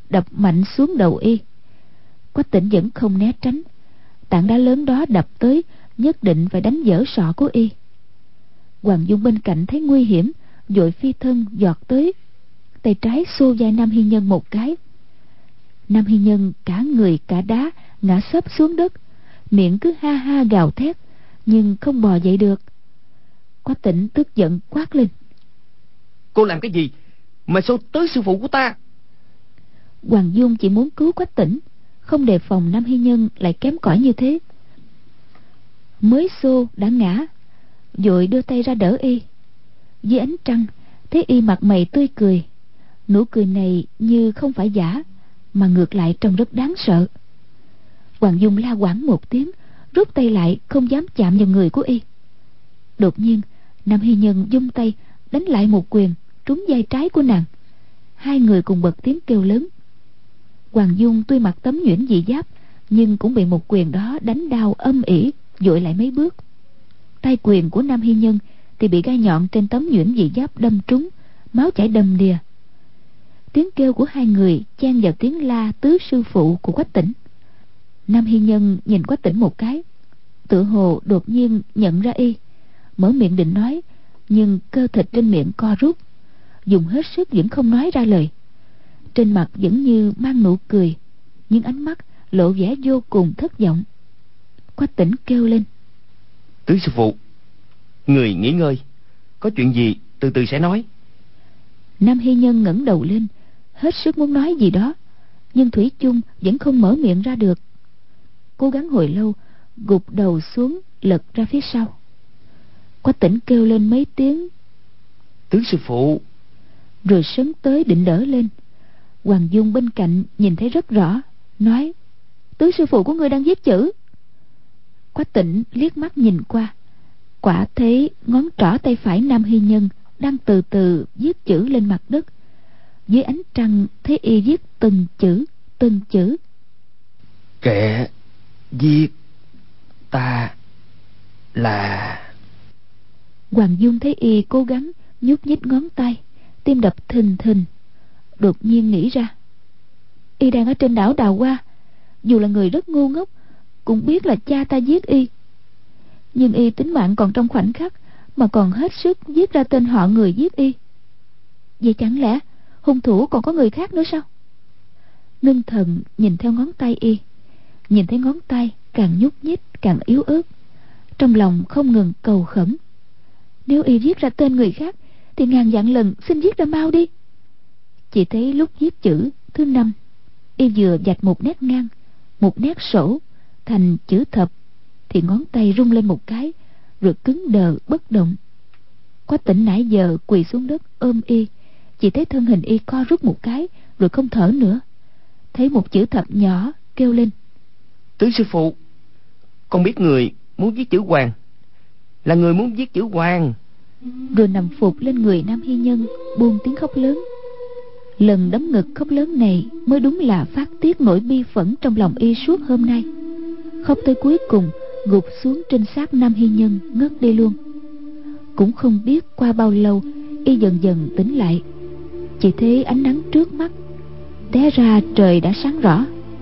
đập mạnh xuống đầu y. Quách Tĩnh vẫn không né tránh. Tảng đá lớn đó đập tới, nhất định phải đánh vỡ sọ của y. Hoàng Dung bên cạnh thấy nguy hiểm, vội phi thân giọt tới, tay trái xô vai Nam Hy Nhân một cái. Nam Hy Nhân cả người cả đá ngã xấp xuống đất, miệng cứ ha ha gào thét, nhưng không bò dậy được. Quách Tĩnh tức giận quát lên: Cô làm cái gì mà xô tới sư phụ của ta? Hoàng Dung chỉ muốn cứu Quách Tĩnh, không đề phòng Nam Hy Nhân lại kém cỏi như thế. Mới xô đã ngã, vội đưa tay ra đỡ y. Dưới ánh trăng thấy y mặt mày tươi cười, nụ cười này như không phải giả, mà ngược lại trông rất đáng sợ. Hoàng Dung la quảng một tiếng, rút tay lại, không dám chạm vào người của y. Đột nhiên Nam Hy Nhân vung tay đánh lại một quyền trúng vai trái của nàng. Hai người cùng bật tiếng kêu lớn. Hoàng Dung tuy mặc tấm nhuyễn dị giáp, nhưng cũng bị một quyền đó đánh đau âm ỉ, vội lại mấy bước. Tay quyền của Nam Hy Nhân thì bị gai nhọn trên tấm nhuyễn dị giáp đâm trúng, máu chảy đầm đìa. Tiếng kêu của hai người chen vào tiếng la tứ sư phụ của Quách Tĩnh. Nam Hy Nhân nhìn Quách Tĩnh một cái, tựa hồ đột nhiên nhận ra y, mở miệng định nói, nhưng cơ thịt trên miệng co rút, dùng hết sức vẫn không nói ra lời. Trên mặt vẫn như mang nụ cười, nhưng ánh mắt lộ vẻ vô cùng thất vọng. Quách Tĩnh kêu lên: Tứ sư phụ, người nghỉ ngơi, có chuyện gì từ từ sẽ nói. Nam Hy Nhân ngẩng đầu lên, hết sức muốn nói gì đó, nhưng thủy chung vẫn không mở miệng ra được. Cố gắng hồi lâu, gục đầu xuống lật ra phía sau. Quách Tĩnh kêu lên mấy tiếng: Tứ sư phụ, rồi sấn tới định đỡ lên. Hoàng Dung bên cạnh nhìn thấy rất rõ, nói: Tứ sư phụ của ngươi đang viết chữ. Quách Tĩnh liếc mắt nhìn qua, quả thấy ngón trỏ tay phải Nam Hy Nhân đang từ từ viết chữ lên mặt đất. Dưới ánh trăng thấy y viết từng chữ từng chữ: Kẻ giết ta là... Hoàng Dung thấy y cố gắng nhúc nhích ngón tay, tim đập thình thình. Đột nhiên nghĩ ra, y đang ở trên đảo Đào Hoa, dù là người rất ngu ngốc cũng biết là cha ta giết y, nhưng y tính mạng còn trong khoảnh khắc mà còn hết sức viết ra tên họ người giết y. Vậy chẳng lẽ hung thủ còn có người khác nữa sao? Ngưng thần nhìn theo ngón tay y, nhìn thấy ngón tay càng nhúc nhích càng yếu ớt, trong lòng không ngừng cầu khẩn: nếu y viết ra tên người khác thì ngàn vạn lần xin viết ra mau đi. Chỉ thấy lúc viết chữ thứ năm, y vừa vạch một nét ngang, một nét sổ thành chữ thập, thì ngón tay rung lên một cái, rồi cứng đờ bất động. Quách Tĩnh nãy giờ quỳ xuống đất ôm y, chỉ thấy thân hình y co rút một cái, rồi không thở nữa. Thấy một chữ thập nhỏ, kêu lên: Tứ sư phụ, con biết người muốn viết chữ Hoàng, là người muốn viết chữ Hoàng. Rồi nằm phục lên người Nam Hy Nhân, buông tiếng khóc lớn. Lần đấm ngực khóc lớn này mới đúng là phát tiết nỗi bi phẫn trong lòng y suốt hôm nay. Khóc tới cuối cùng, gục xuống trên xác Nam Hy Nhân ngất đi luôn. Cũng không biết qua bao lâu, y dần dần tỉnh lại, chỉ thấy ánh nắng trước mắt, té ra trời đã sáng rõ.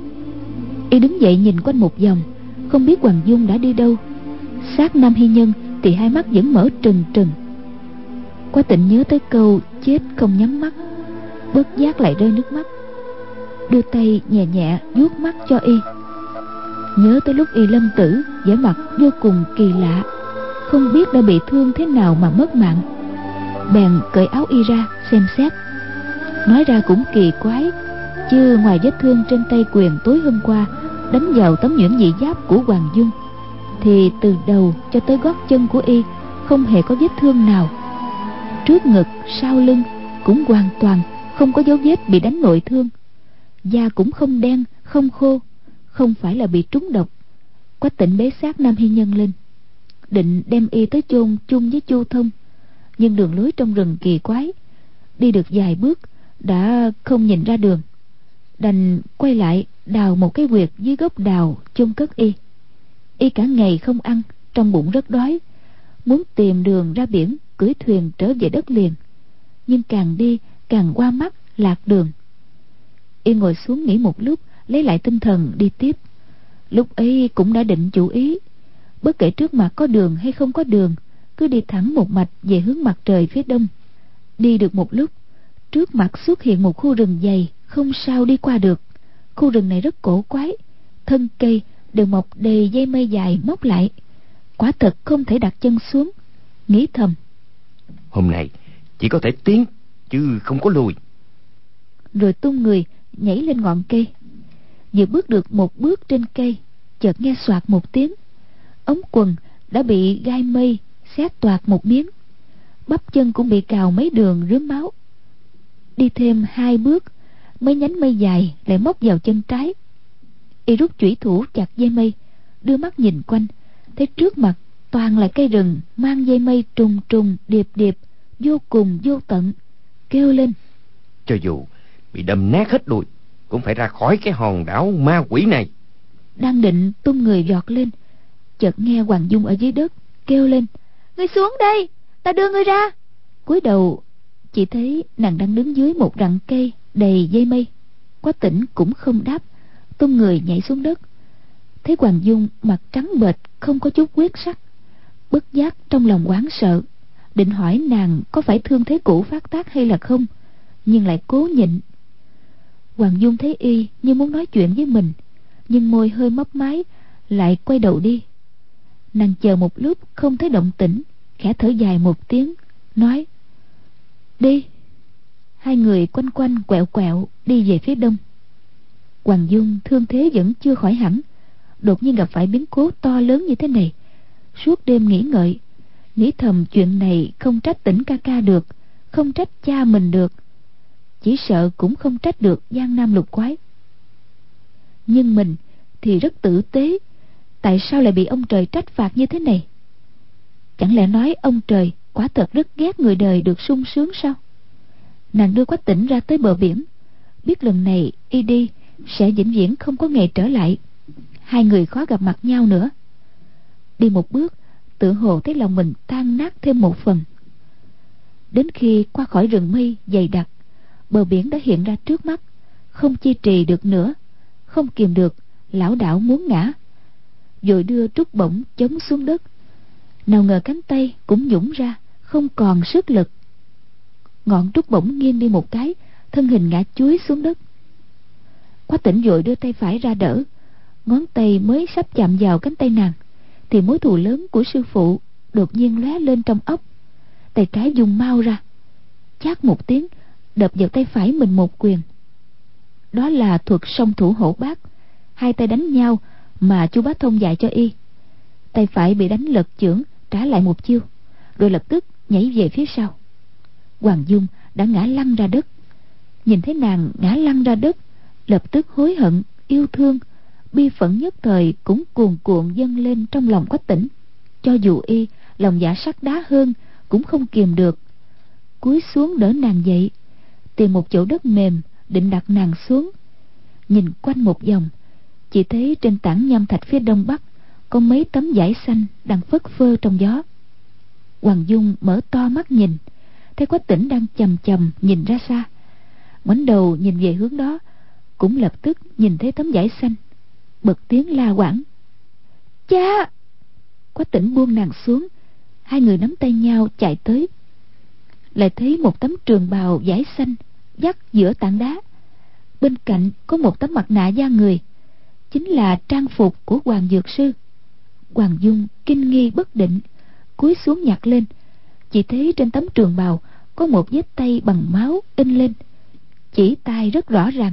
Y đứng dậy nhìn quanh một vòng, không biết Hoàng Dung đã đi đâu. Xác Nam Hy Nhân thì hai mắt vẫn mở trừng trừng. Quách Tĩnh nhớ tới câu chết không nhắm mắt, bất giác lại rơi nước mắt, đưa tay nhẹ nhẹ vuốt mắt cho y. Nhớ tới lúc y lâm tử, vẻ mặt vô cùng kỳ lạ, không biết đã bị thương thế nào mà mất mạng. Bèn cởi áo y ra xem xét. Nói ra cũng kỳ quái, chứ ngoài vết thương trên tay quyền tối hôm qua đánh vào tấm nhuyễn dị giáp của Hoàng Dung, thì từ đầu cho tới gót chân của y không hề có vết thương nào. Trước ngực, sau lưng cũng hoàn toàn không có dấu vết bị đánh nội thương. Da cũng không đen, không khô, không phải là bị trúng độc. Quách Tĩnh bế xác Nam Hy Nhân lên, định đem y tới chôn chung với Chu Thông, nhưng đường lối trong rừng kỳ quái, đi được vài bước đã không nhìn ra đường, đành quay lại đào một cái huyệt dưới gốc đào chôn cất y. Y cả ngày không ăn, trong bụng rất đói, muốn tìm đường ra biển cưỡi thuyền trở về đất liền, nhưng càng đi càng qua mắt lạc đường. Y ngồi xuống nghỉ một lúc, lấy lại tinh thần đi tiếp. Lúc ấy cũng đã định chủ ý, bất kể trước mặt có đường hay không có đường, cứ đi thẳng một mạch về hướng mặt trời phía đông. Đi được một lúc, trước mặt xuất hiện một khu rừng dày, không sao đi qua được. Khu rừng này rất cổ quái, thân cây đều mọc đầy dây mây dài móc lại, quả thật không thể đặt chân xuống. Nghĩ thầm, hôm nay chỉ có thể tiến chứ không có lùi. Rồi tung người nhảy lên ngọn cây. Vừa bước được một bước trên cây, chợt nghe soạt một tiếng, ống quần đã bị gai mây xé toạc một miếng, bắp chân cũng bị cào mấy đường rướm máu. Đi thêm hai bước, mấy nhánh mây dài lại móc vào chân trái. Y rút chủy thủ chặt dây mây, đưa mắt nhìn quanh, thấy trước mặt toàn là cây rừng mang dây mây trùng trùng điệp điệp, vô cùng vô tận. Kêu lên, cho dù bị đâm nát hết đuôi cũng phải ra khỏi cái hòn đảo ma quỷ này. Đang định tung người vọt lên, chợt nghe Hoàng Dung ở dưới đất kêu lên, ngươi xuống đây, ta đưa ngươi ra. Cúi đầu chỉ thấy nàng đang đứng dưới một rặng cây đầy dây mây. Quách Tĩnh cũng không đáp, tung người nhảy xuống đất. Thấy Hoàng Dung mặt trắng bệch, không có chút huyết sắc, bất giác trong lòng hoảng sợ, định hỏi nàng có phải thương thế cũ phát tác hay là không, nhưng lại cố nhịn. Hoàng Dung thấy y như muốn nói chuyện với mình, nhưng môi hơi mấp máy, lại quay đầu đi. Nàng chờ một lúc không thấy động tĩnh, khẽ thở dài một tiếng, nói, đi. Hai người quanh quanh quẹo quẹo đi về phía đông. Hoàng Dung thương thế vẫn chưa khỏi hẳn, đột nhiên gặp phải biến cố to lớn như thế này, suốt đêm nghĩ ngợi, nghĩ thầm chuyện này không trách Tĩnh ca ca được, không trách cha mình được, chỉ sợ cũng không trách được Giang Nam lục quái. Nhưng mình thì rất tử tế, tại sao lại bị ông trời trách phạt như thế này? Chẳng lẽ nói ông trời quả thật rất ghét người đời được sung sướng sao? Nàng đưa Quách Tĩnh ra tới bờ biển, biết lần này y đi sẽ vĩnh viễn không có ngày trở lại, hai người khó gặp mặt nhau nữa. Đi một bước, tựa hồ thấy lòng mình tan nát thêm một phần. Đến khi qua khỏi rừng mây dày đặc, bờ biển đã hiện ra trước mắt, không chi trì được nữa, không kìm được, lảo đảo muốn ngã, vội đưa trúc bổng chống xuống đất. Nào ngờ cánh tay cũng nhũn ra, không còn sức lực. Ngọn trúc bổng nghiêng đi một cái, thân hình ngã chúi xuống đất. Quách Tĩnh vội đưa tay phải ra đỡ, ngón tay mới sắp chạm vào cánh tay nàng, thì mối thù lớn của sư phụ đột nhiên lóe lên trong óc. Tay trái dùng mau ra, chát một tiếng đập vào tay phải mình một quyền. Đó là thuật song thủ hổ bát, hai tay đánh nhau mà chu Bá Thông dạy cho y. Tay phải bị đánh lật chưởng trả lại một chiêu, rồi lập tức nhảy về phía sau. Hoàng Dung đã ngã lăn ra đất. Nhìn thấy nàng ngã lăn ra đất, lập tức hối hận, yêu thương, bi phẫn nhất thời cũng cuồn cuộn dâng lên trong lòng Quách Tĩnh. Cho dù y lòng dạ sắt đá hơn cũng không kìm được, cúi xuống đỡ nàng dậy, tìm một chỗ đất mềm định đặt nàng xuống. Nhìn quanh một vòng, chỉ thấy trên tảng nham thạch phía đông bắc có mấy tấm vải xanh đang phất phơ trong gió. Hoàng Dung mở to mắt nhìn, thấy Quách Tĩnh đang chầm chầm nhìn ra xa, ngoảnh đầu nhìn về hướng đó, cũng lập tức nhìn thấy tấm vải xanh, bật tiếng la quảng, cha. Quách Tĩnh buông nàng xuống, hai người nắm tay nhau chạy tới, lại thấy một tấm trường bào vải xanh dắt giữa tảng đá, bên cạnh có một tấm mặt nạ da người, chính là trang phục của Hoàng Dược Sư. Hoàng Dung kinh nghi bất định, cúi xuống nhặt lên, chỉ thấy trên tấm trường bào có một vết tay bằng máu in lên, chỉ tay rất rõ ràng,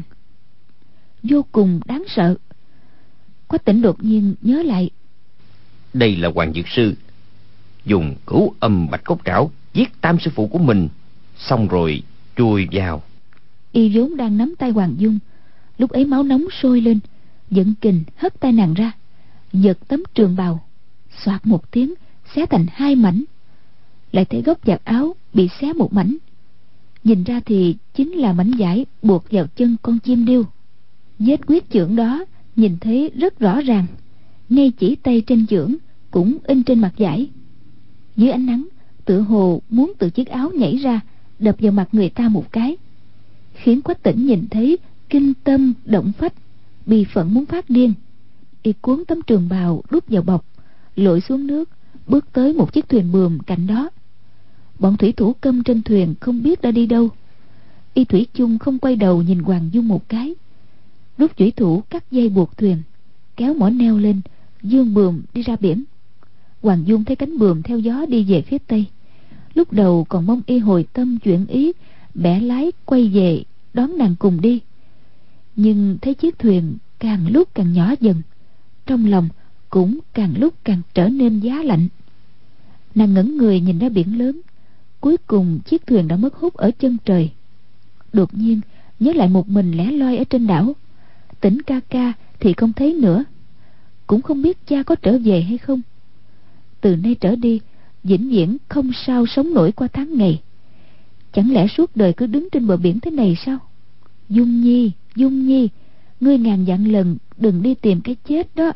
vô cùng đáng sợ. Quách Tĩnh đột nhiên nhớ lại, đây là Hoàng Dược Sư dùng cửu âm bạch cốt trảo giết tam sư phụ của mình, xong rồi chui vào. Y vốn đang nắm tay Hoàng Dung, lúc ấy máu nóng sôi lên, giận kình hất tay nàng ra, giật tấm trường bào, xoạt một tiếng xé thành hai mảnh. Lại thấy góc vạt áo bị xé một mảnh, nhìn ra thì chính là mảnh vải buộc vào chân con chim điêu. Vết huyết chưởng đó nhìn thấy rất rõ ràng, ngay chỉ tay trên chưởng cũng in trên mặt vải. Dưới ánh nắng, tựa hồ muốn từ chiếc áo nhảy ra đập vào mặt người ta một cái, khiến Quách Tĩnh nhìn thấy kinh tâm động phách, bi phẫn muốn phát điên. Y cuốn tấm trường bào đút vào bọc, lội xuống nước, bước tới một chiếc thuyền buồm cạnh đó. Bọn thủy thủ câm trên thuyền không biết đã đi đâu. Y thủy chung không quay đầu nhìn Hoàng Dung một cái, rút chủy thủ cắt dây buộc thuyền, kéo mỏ neo lên, dương buồm đi ra biển. Hoàng Dung thấy cánh buồm theo gió đi về phía tây, lúc đầu còn mong Y hồi tâm chuyển ý, bẻ lái quay về đón nàng cùng đi. Nhưng thấy chiếc thuyền càng lúc càng nhỏ dần, trong lòng cũng càng lúc càng trở nên giá lạnh. Nàng ngẩng người nhìn ra biển lớn, cuối cùng chiếc thuyền đã mất hút ở chân trời. Đột nhiên nhớ lại một mình lẻ loi ở trên đảo, Tỉnh ca ca thì không thấy nữa, cũng không biết cha có trở về hay không. Từ nay trở đi, vĩnh viễn không sao sống nổi qua tháng ngày. Chẳng lẽ suốt đời cứ đứng trên bờ biển thế này sao? Dung Nhi, Dung Nhi, ngươi ngàn vạn lần đừng đi tìm cái chết đó.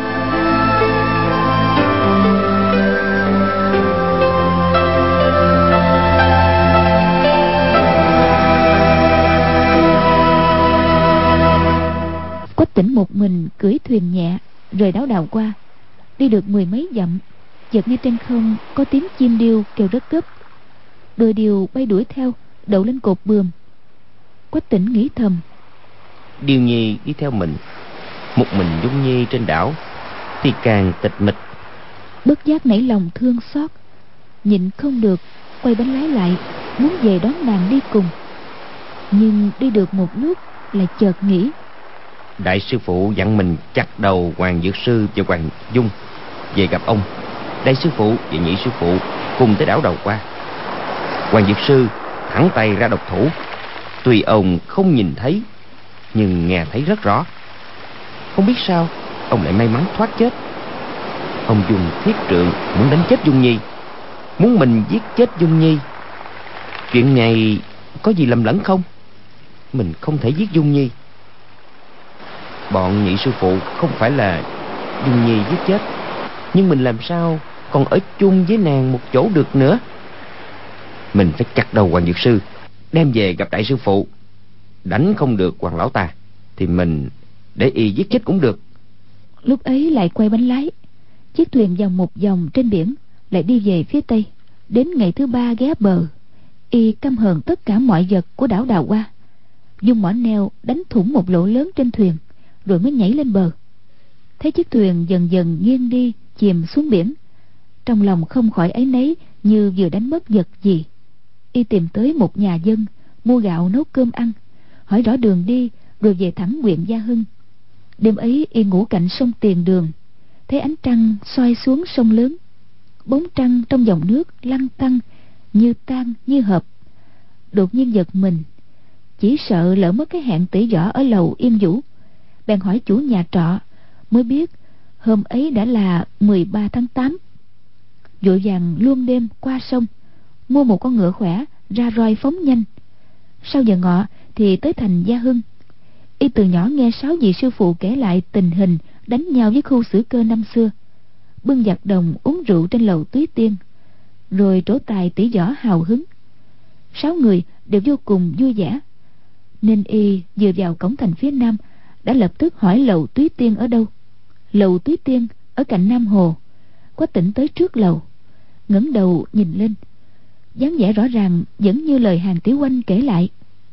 Quách Tỉnh một mình cưỡi thuyền nhẹ rời đảo Đào Qua, đi được mười mấy dặm, chợt nghe trên không có tiếng chim điêu kêu rất gấp. Đôi điêu bay đuổi theo, đậu lên cột buồm. Quách Tỉnh nghĩ thầm, Điêu Nhi đi theo mình, một mình Dung Nhi trên đảo thì càng tịch mịch. Bất giác nảy lòng thương xót, nhịn không được quay bánh lái lại, muốn về đón nàng đi cùng. Nhưng đi được một lúc lại chợt nghĩ, Đại sư phụ dặn mình chặt đầu Hoàng Dược Sư và Hoàng Dung về gặp ông. Đại sư phụ và nhị sư phụ cùng tới đảo Đào Qua. Hoàng Dược Sư thẳng tay ra độc thủ, tuy ông không nhìn thấy nhưng nghe thấy rất rõ. Không biết sao ông lại may mắn thoát chết. Ông dùng thiết trượng muốn đánh chết Dung Nhi, muốn mình giết chết Dung Nhi. Chuyện này có gì lầm lẫn không? Mình không thể giết Dung Nhi. Bọn nhị sư phụ không phải là Dung Nhi giết chết, nhưng mình làm sao còn ở chung với nàng một chỗ được nữa. Mình phải chặt đầu Hoàng Dược Sư, đem về gặp đại sư phụ. Đánh không được Hoàng lão ta thì mình để y giết chết cũng được. Lúc ấy lại quay bánh lái, chiếc thuyền vòng một vòng trên biển, lại đi về phía tây. Đến ngày thứ ba ghé bờ, y căm hờn tất cả mọi vật của đảo Đào Qua, dùng mỏ neo đánh thủng một lỗ lớn trên thuyền, rồi mới nhảy lên bờ. Thấy chiếc thuyền dần dần nghiêng đi, chìm xuống biển, trong lòng không khỏi áy náy như vừa đánh mất vật gì. Y tìm tới một nhà dân, mua gạo nấu cơm ăn, hỏi rõ đường đi, rồi về thẳng huyện Gia Hưng. Đêm ấy y ngủ cạnh sông Tiền Đường, thấy ánh trăng soi xuống sông lớn, bóng trăng trong dòng nước lăn tăn, như tan như hợp. Đột nhiên giật mình, chỉ sợ lỡ mất cái hẹn tỷ võ ở lầu Yên Vũ. Bèn hỏi chủ nhà trọ, mới biết hôm ấy đã là mười ba tháng tám. Vội vàng luôn đêm qua sông, mua một con ngựa khỏe ra roi phóng nhanh. Sau giờ ngọ thì tới thành Gia Hưng. Y từ nhỏ nghe sáu vị sư phụ kể lại tình hình đánh nhau với khu xử cơ năm xưa, bưng giặc đồng uống rượu trên lầu Túy Tiên, rồi trổ tài tỷ võ hào hứng. Sáu người đều vô cùng vui vẻ, nên y vừa vào cổng thành phía nam đã lập tức hỏi lầu Túy Tiên ở đâu. Lầu Túy Tiên ở cạnh Nam Hồ. Quách Tỉnh tới trước lầu, ngẩng đầu nhìn lên, dáng vẻ rõ ràng vẫn như lời Hàn Tiểu Oanh kể lại.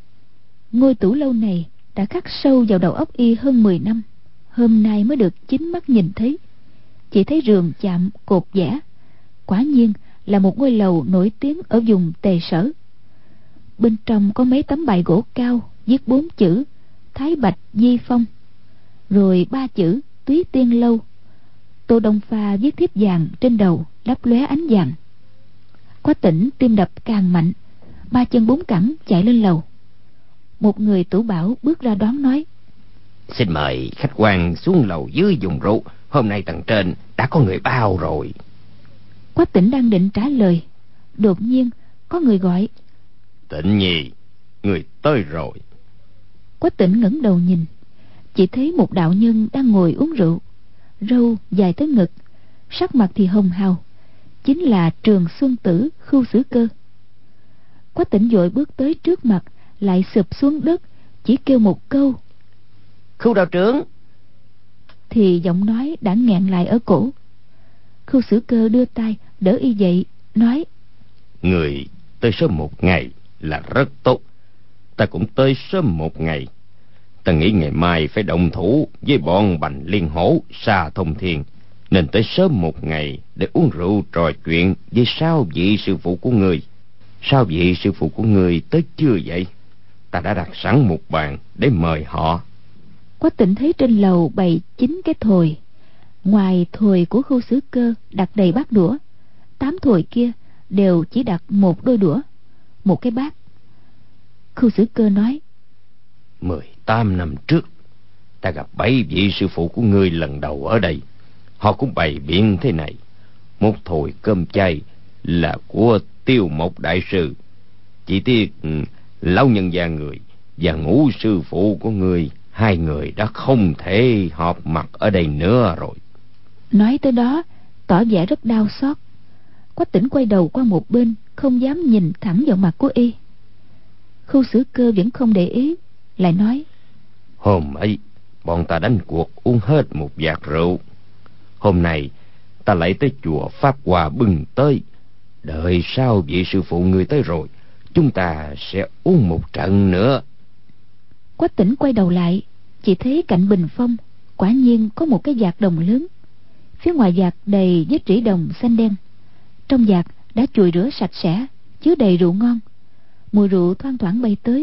Ngôi tủ lâu này đã khắc sâu vào đầu óc y hơn mười năm, hôm nay mới được chính mắt nhìn thấy. Chỉ thấy rườm chạm cột vẽ, quả nhiên là một ngôi lầu nổi tiếng ở vùng Tề Sở. Bên trong có mấy tấm bài gỗ cao viết bốn chữ Thái Bạch Di Phong, rồi ba chữ Túy Tiên Lâu. Tô Đông Pha viết thiếp vàng trên đầu lấp lóe ánh vàng. Quách Tỉnh tim đập càng mạnh, ba chân bốn cẳng chạy lên lầu. Một người tủ bảo bước ra đón nói, Xin mời khách quan xuống lầu dưới dùng rượu, hôm nay tầng trên đã có người bao rồi. Quách Tỉnh đang định trả lời, đột nhiên có người gọi, Tịnh Nhi, người tới rồi. Quách Tỉnh ngẩng đầu nhìn, chỉ thấy một đạo nhân đang ngồi uống rượu, râu dài tới ngực, sắc mặt thì hồng hào, chính là Trường Xuân Tử, Khưu Xử Cơ. Quách Tỉnh vội bước tới trước mặt, lại sụp xuống đất, chỉ kêu một câu Khưu đạo trưởng, thì giọng nói đã nghẹn lại ở cổ. Khưu Xử Cơ đưa tay đỡ y dậy, nói: Người tới sớm một ngày là rất tốt. Ta cũng tới sớm một ngày. Ta nghĩ ngày mai phải động thủ với bọn Bành Liên Hổ, Sa Thông Thiên, nên tới sớm một ngày để uống rượu trò chuyện với sao vị sư phụ của người. Sao vị sư phụ của người tới chưa vậy? Ta đã đặt sẵn một bàn để mời họ. Quách Tĩnh thấy trên lầu bày chín cái thồi. Ngoài thồi của Khưu Xử Cơ đặt đầy bát đũa, tám thồi kia đều chỉ đặt một đôi đũa, một cái bát. Khưu Xử Cơ nói: Mười tám năm trước, ta gặp bảy vị sư phụ của ngươi lần đầu ở đây. Họ cũng bày biện thế này. Một thồi cơm chay là của Tiêu Mộc đại sư. Chỉ tiếc lão nhân gia người và ngũ sư phụ của ngươi, hai người đã không thể họp mặt ở đây nữa rồi. Nói tới đó tỏ vẻ rất đau xót. Quách Tĩnh quay đầu qua một bên, không dám nhìn thẳng vào mặt của y. Khưu Xử Cơ vẫn không để ý, lại nói: Hôm ấy bọn ta đánh cuộc uống hết một vạt rượu. Hôm nay ta lại tới chùa Pháp Hòa bưng tới. Đợi sau vị sư phụ người tới rồi, chúng ta sẽ uống một trận nữa. Quách Tĩnh quay đầu lại, chỉ thấy cạnh bình phong quả nhiên có một cái vạc đồng lớn. Phía ngoài vạc đầy vết rỉ đồng xanh đen. Trong vạc đã chùi rửa sạch sẽ, chứa đầy rượu ngon. Mùi rượu thoang thoảng bay tới.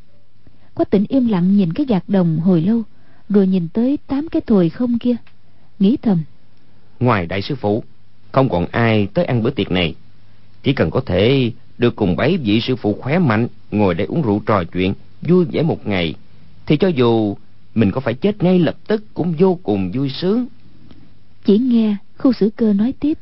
Quách Tĩnh im lặng nhìn cái vạc đồng hồi lâu, rồi nhìn tới tám cái thồi không kia, nghĩ thầm: Ngoài đại sư phụ, không còn ai tới ăn bữa tiệc này. Chỉ cần có thể được cùng bảy vị sư phụ khỏe mạnh ngồi đây uống rượu trò chuyện vui vẻ một ngày, thì cho dù mình có phải chết ngay lập tức cũng vô cùng vui sướng. Chỉ nghe Khưu Xử Cơ nói tiếp: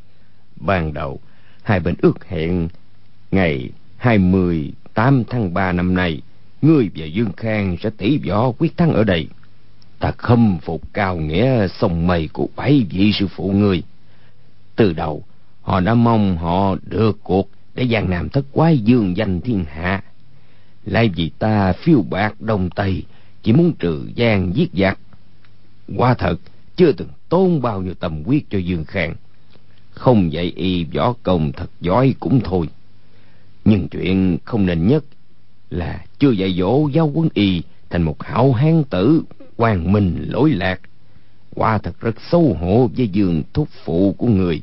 Ban đầu hai bên ước hẹn ngày hai mươi tám tháng ba năm nay, ngươi và Dương Khang sẽ tỷ võ quyết thắng ở đây. Ta khâm phục cao nghĩa sông mây của bảy vị sư phụ ngươi. Từ đầu họ đã mong họ được cuộc để Giang Nam thất quái dương danh thiên hạ. Lại vì ta phiêu bạc Đông Tây, chỉ muốn trừ gian giết giặc. Quả thật chưa từng tốn bao nhiêu tâm huyết cho Dương Khang. Không dạy y võ công thật giỏi cũng thôi. Nhưng chuyện không nên nhất là chưa dạy dỗ giáo huấn y thành một hảo hán tử quang minh lỗi lạc. Quả thật rất xấu hổ với Dương thúc phụ của người.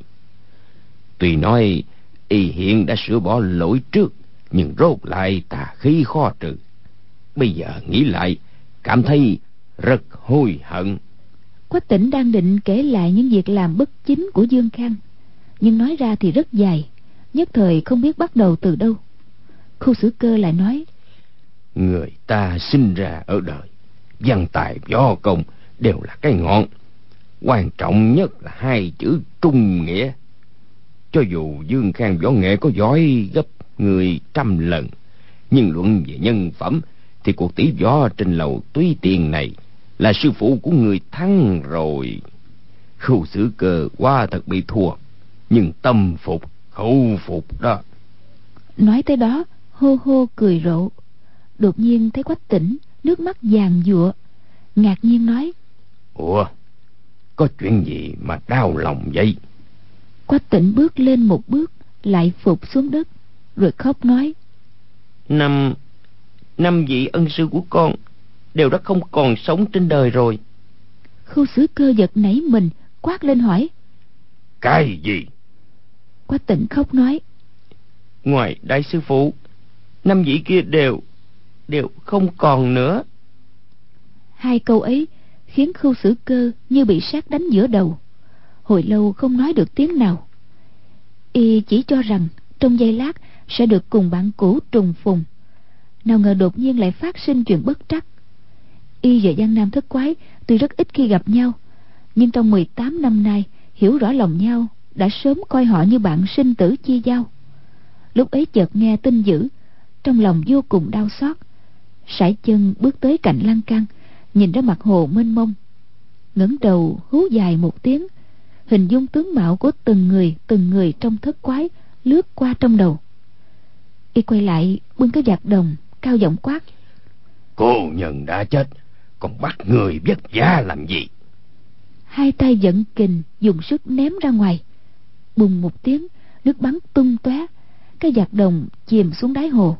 Tuy nói y hiện đã sửa bỏ lỗi trước, nhưng rốt lại tà khí khó trừ. Bây giờ nghĩ lại cảm thấy rất hối hận. Quách Tĩnh đang định kể lại những việc làm bất chính của Dương Khang, nhưng nói ra thì rất dài, nhất thời không biết bắt đầu từ đâu. Khưu Xử Cơ lại nói: Người ta sinh ra ở đời, văn tài võ công đều là cái ngọn. Quan trọng nhất là hai chữ trung nghĩa. Cho dù Dương Khang võ nghệ có giỏi gấp người trăm lần, nhưng luận về nhân phẩm thì cuộc tỷ võ trên lầu Túy Tiền này là sư phụ của người thắng rồi. Khưu Xử Cơ quá thật bị thua, nhưng tâm phục khẩu phục đó. Nói tới đó hô hô cười rộ. Đột nhiên thấy Quách Tĩnh nước mắt giàn giụa, ngạc nhiên nói: Ủa, có chuyện gì mà đau lòng vậy? Quách Tĩnh bước lên một bước, lại phục xuống đất, rồi khóc nói: Năm Năm vị ân sư của con đều đã không còn sống trên đời rồi. Khưu Xử Cơ giật nảy mình, quát lên hỏi: Cái gì? Quách Tĩnh khóc nói: Ngoài đại sư phụ, năm vị kia đều Đều không còn nữa. Hai câu ấy khiến Khưu Xử Cơ như bị sét đánh giữa đầu, hồi lâu không nói được tiếng nào. Y chỉ cho rằng trong giây lát sẽ được cùng bạn cũ trùng phùng, nào ngờ đột nhiên lại phát sinh chuyện bất trắc. Y và Giang Nam thất quái tuy rất ít khi gặp nhau, nhưng trong mười tám năm nay hiểu rõ lòng nhau, đã sớm coi họ như bạn sinh tử chia giao. Lúc ấy chợt nghe tin dữ, trong lòng vô cùng đau xót, sải chân bước tới cạnh lan can, nhìn ra mặt hồ mênh mông, ngẩng đầu hú dài một tiếng, hình dung tướng mạo của từng người từng người trong thất quái lướt qua trong đầu. Y quay lại bưng cái vạt đồng, cao giọng quát: Cô nhân đã chết, còn bắt người vất vả làm gì? Hai tay giận kình dùng sức ném ra ngoài. Bùng một tiếng, nước bắn tung tóe, cái vạc đồng chìm xuống đáy hồ.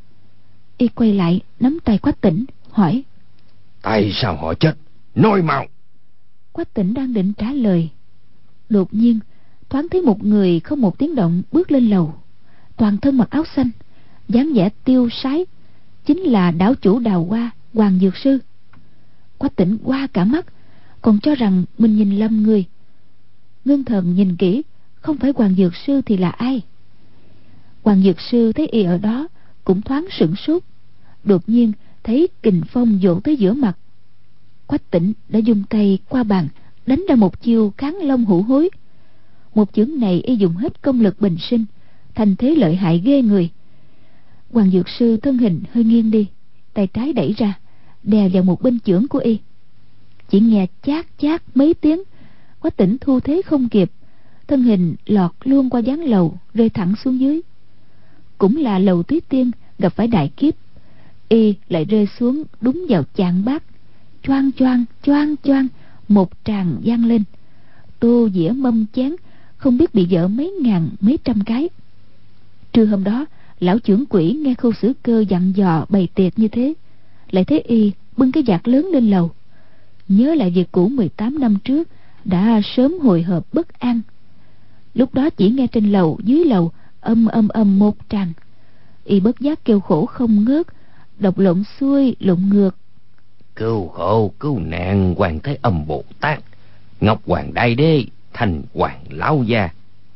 Y quay lại nắm tay Quách Tĩnh hỏi: Tại sao họ chết? Nói mau. Quách Tĩnh đang định trả lời, đột nhiên thoáng thấy một người không một tiếng động bước lên lầu, toàn thân mặc áo xanh, dáng vẻ tiêu sái, chính là đảo chủ Đào Hoa, Hoàng Dược Sư. Quách Tĩnh qua cả mắt, còn cho rằng mình nhìn lầm người. Ngưng thần nhìn kỹ, không phải Hoàng Dược Sư thì là ai? Hoàng Dược Sư thấy y ở đó cũng thoáng sửng sốt, đột nhiên thấy kình phong vỗ tới giữa mặt. Quách Tĩnh đã dùng tay qua bàn đánh ra một chiêu kháng long hữu hối. Một chưởng này y dùng hết công lực bình sinh, thành thế lợi hại ghê người. Hoàng Dược Sư thân hình hơi nghiêng đi, tay trái đẩy ra đè vào một bên chưởng của y. Chỉ nghe chát chát mấy tiếng, Quách Tĩnh thu thế không kịp, thân hình lọt luôn qua gián lầu, rơi thẳng xuống dưới. Cũng là Lầu Tuyết Tiên gặp phải đại kiếp, y lại rơi xuống đúng vào chạng bát. Choang choang choang choang, một tràng vang lên. Tô dĩa mâm chén không biết bị vỡ mấy ngàn mấy trăm cái. Trưa hôm đó, lão trưởng quỹ nghe Khâu Xử Cơ dặn dò bày tiệc như thế, lại thấy y bưng cái vạc lớn lên lầu, nhớ lại việc cũ mười tám năm trước đã sớm hồi hộp bất an. Lúc đó chỉ nghe trên lầu dưới lầu âm âm âm một tràng, y bất giác kêu khổ không ngớt, đọc lộn xuôi lộn ngược: Cứu khổ cứu nạn Quan Thế Âm Bồ Tát, Ngọc Hoàng Đại Đế, Thành Hoàng Lão Gia.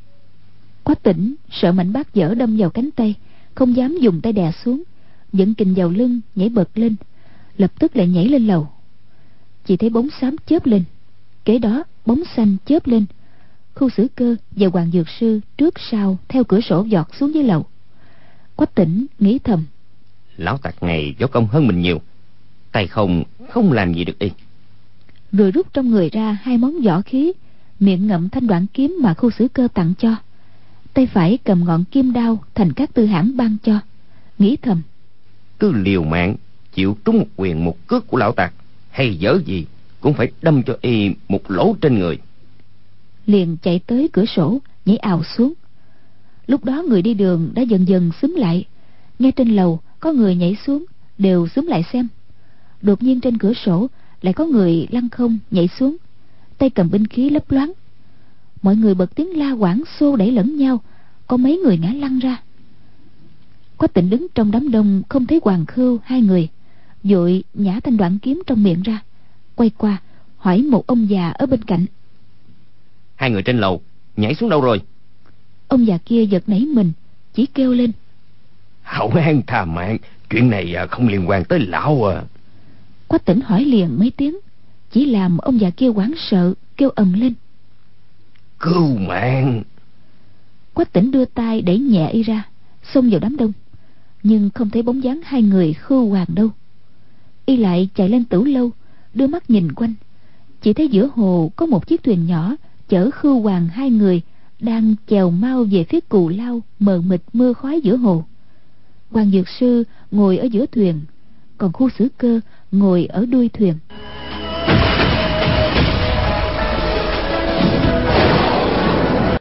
Quách Tĩnh sợ mảnh bát dở đâm vào cánh tay, không dám dùng tay đè xuống, dẫn kình vào lưng nhảy bật lên, lập tức lại nhảy lên lầu. Chỉ thấy bóng xám chớp lên, kế đó bóng xanh chớp lên. Khâu Xử Cơ và Hoàng Dược Sư trước sau theo cửa sổ giọt xuống dưới lầu. Quách Tĩnh nghĩ thầm: Lão tặc này võ công hơn mình nhiều, tay không không làm gì được y. Rồi rút trong người ra hai món võ khí, miệng ngậm thanh đoạn kiếm mà Khâu Xử Cơ tặng cho, tay phải cầm ngọn kim đao Thành Các Tư Hãn ban cho. Nghĩ thầm: Cứ liều mạng chịu trúng một quyền một cước của lão tặc, hay dở gì cũng phải đâm cho y một lỗ trên người. Liền chạy tới cửa sổ nhảy ào xuống. Lúc đó người đi đường đã dần dần xúm lại, nghe trên lầu có người nhảy xuống đều xúm lại xem. Đột nhiên trên cửa sổ lại có người lăn không nhảy xuống, tay cầm binh khí lấp loáng. Mọi người bật tiếng la quảng xô đẩy lẫn nhau, có mấy người ngã lăn ra. Quách Tĩnh đứng trong đám đông không thấy Hoàng Khưu hai người, vội nhả thanh đoạn kiếm trong miệng ra, quay qua hỏi một ông già ở bên cạnh: Hai người trên lầu nhảy xuống đâu rồi? Ông già kia giật nảy mình, chỉ kêu lên: Hậu an tha mạng, chuyện này không liên quan tới lão à. Quách Tĩnh hỏi liền mấy tiếng, chỉ làm ông già kia hoảng sợ kêu ầm lên: Cứu mạng! Quách Tĩnh đưa tay đẩy nhẹ y ra, xông vào đám đông, nhưng không thấy bóng dáng hai người Khưu Hoàng đâu. Y lại chạy lên Tửu Lâu, đưa mắt nhìn quanh, chỉ thấy giữa hồ có một chiếc thuyền nhỏ chở Khưu Hoàng hai người đang chèo mau về phía Cù Lao mờ mịt mưa khói giữa hồ. Hoàng Dược Sư ngồi ở giữa thuyền, còn Khâu Xử Cơ ngồi ở đuôi thuyền.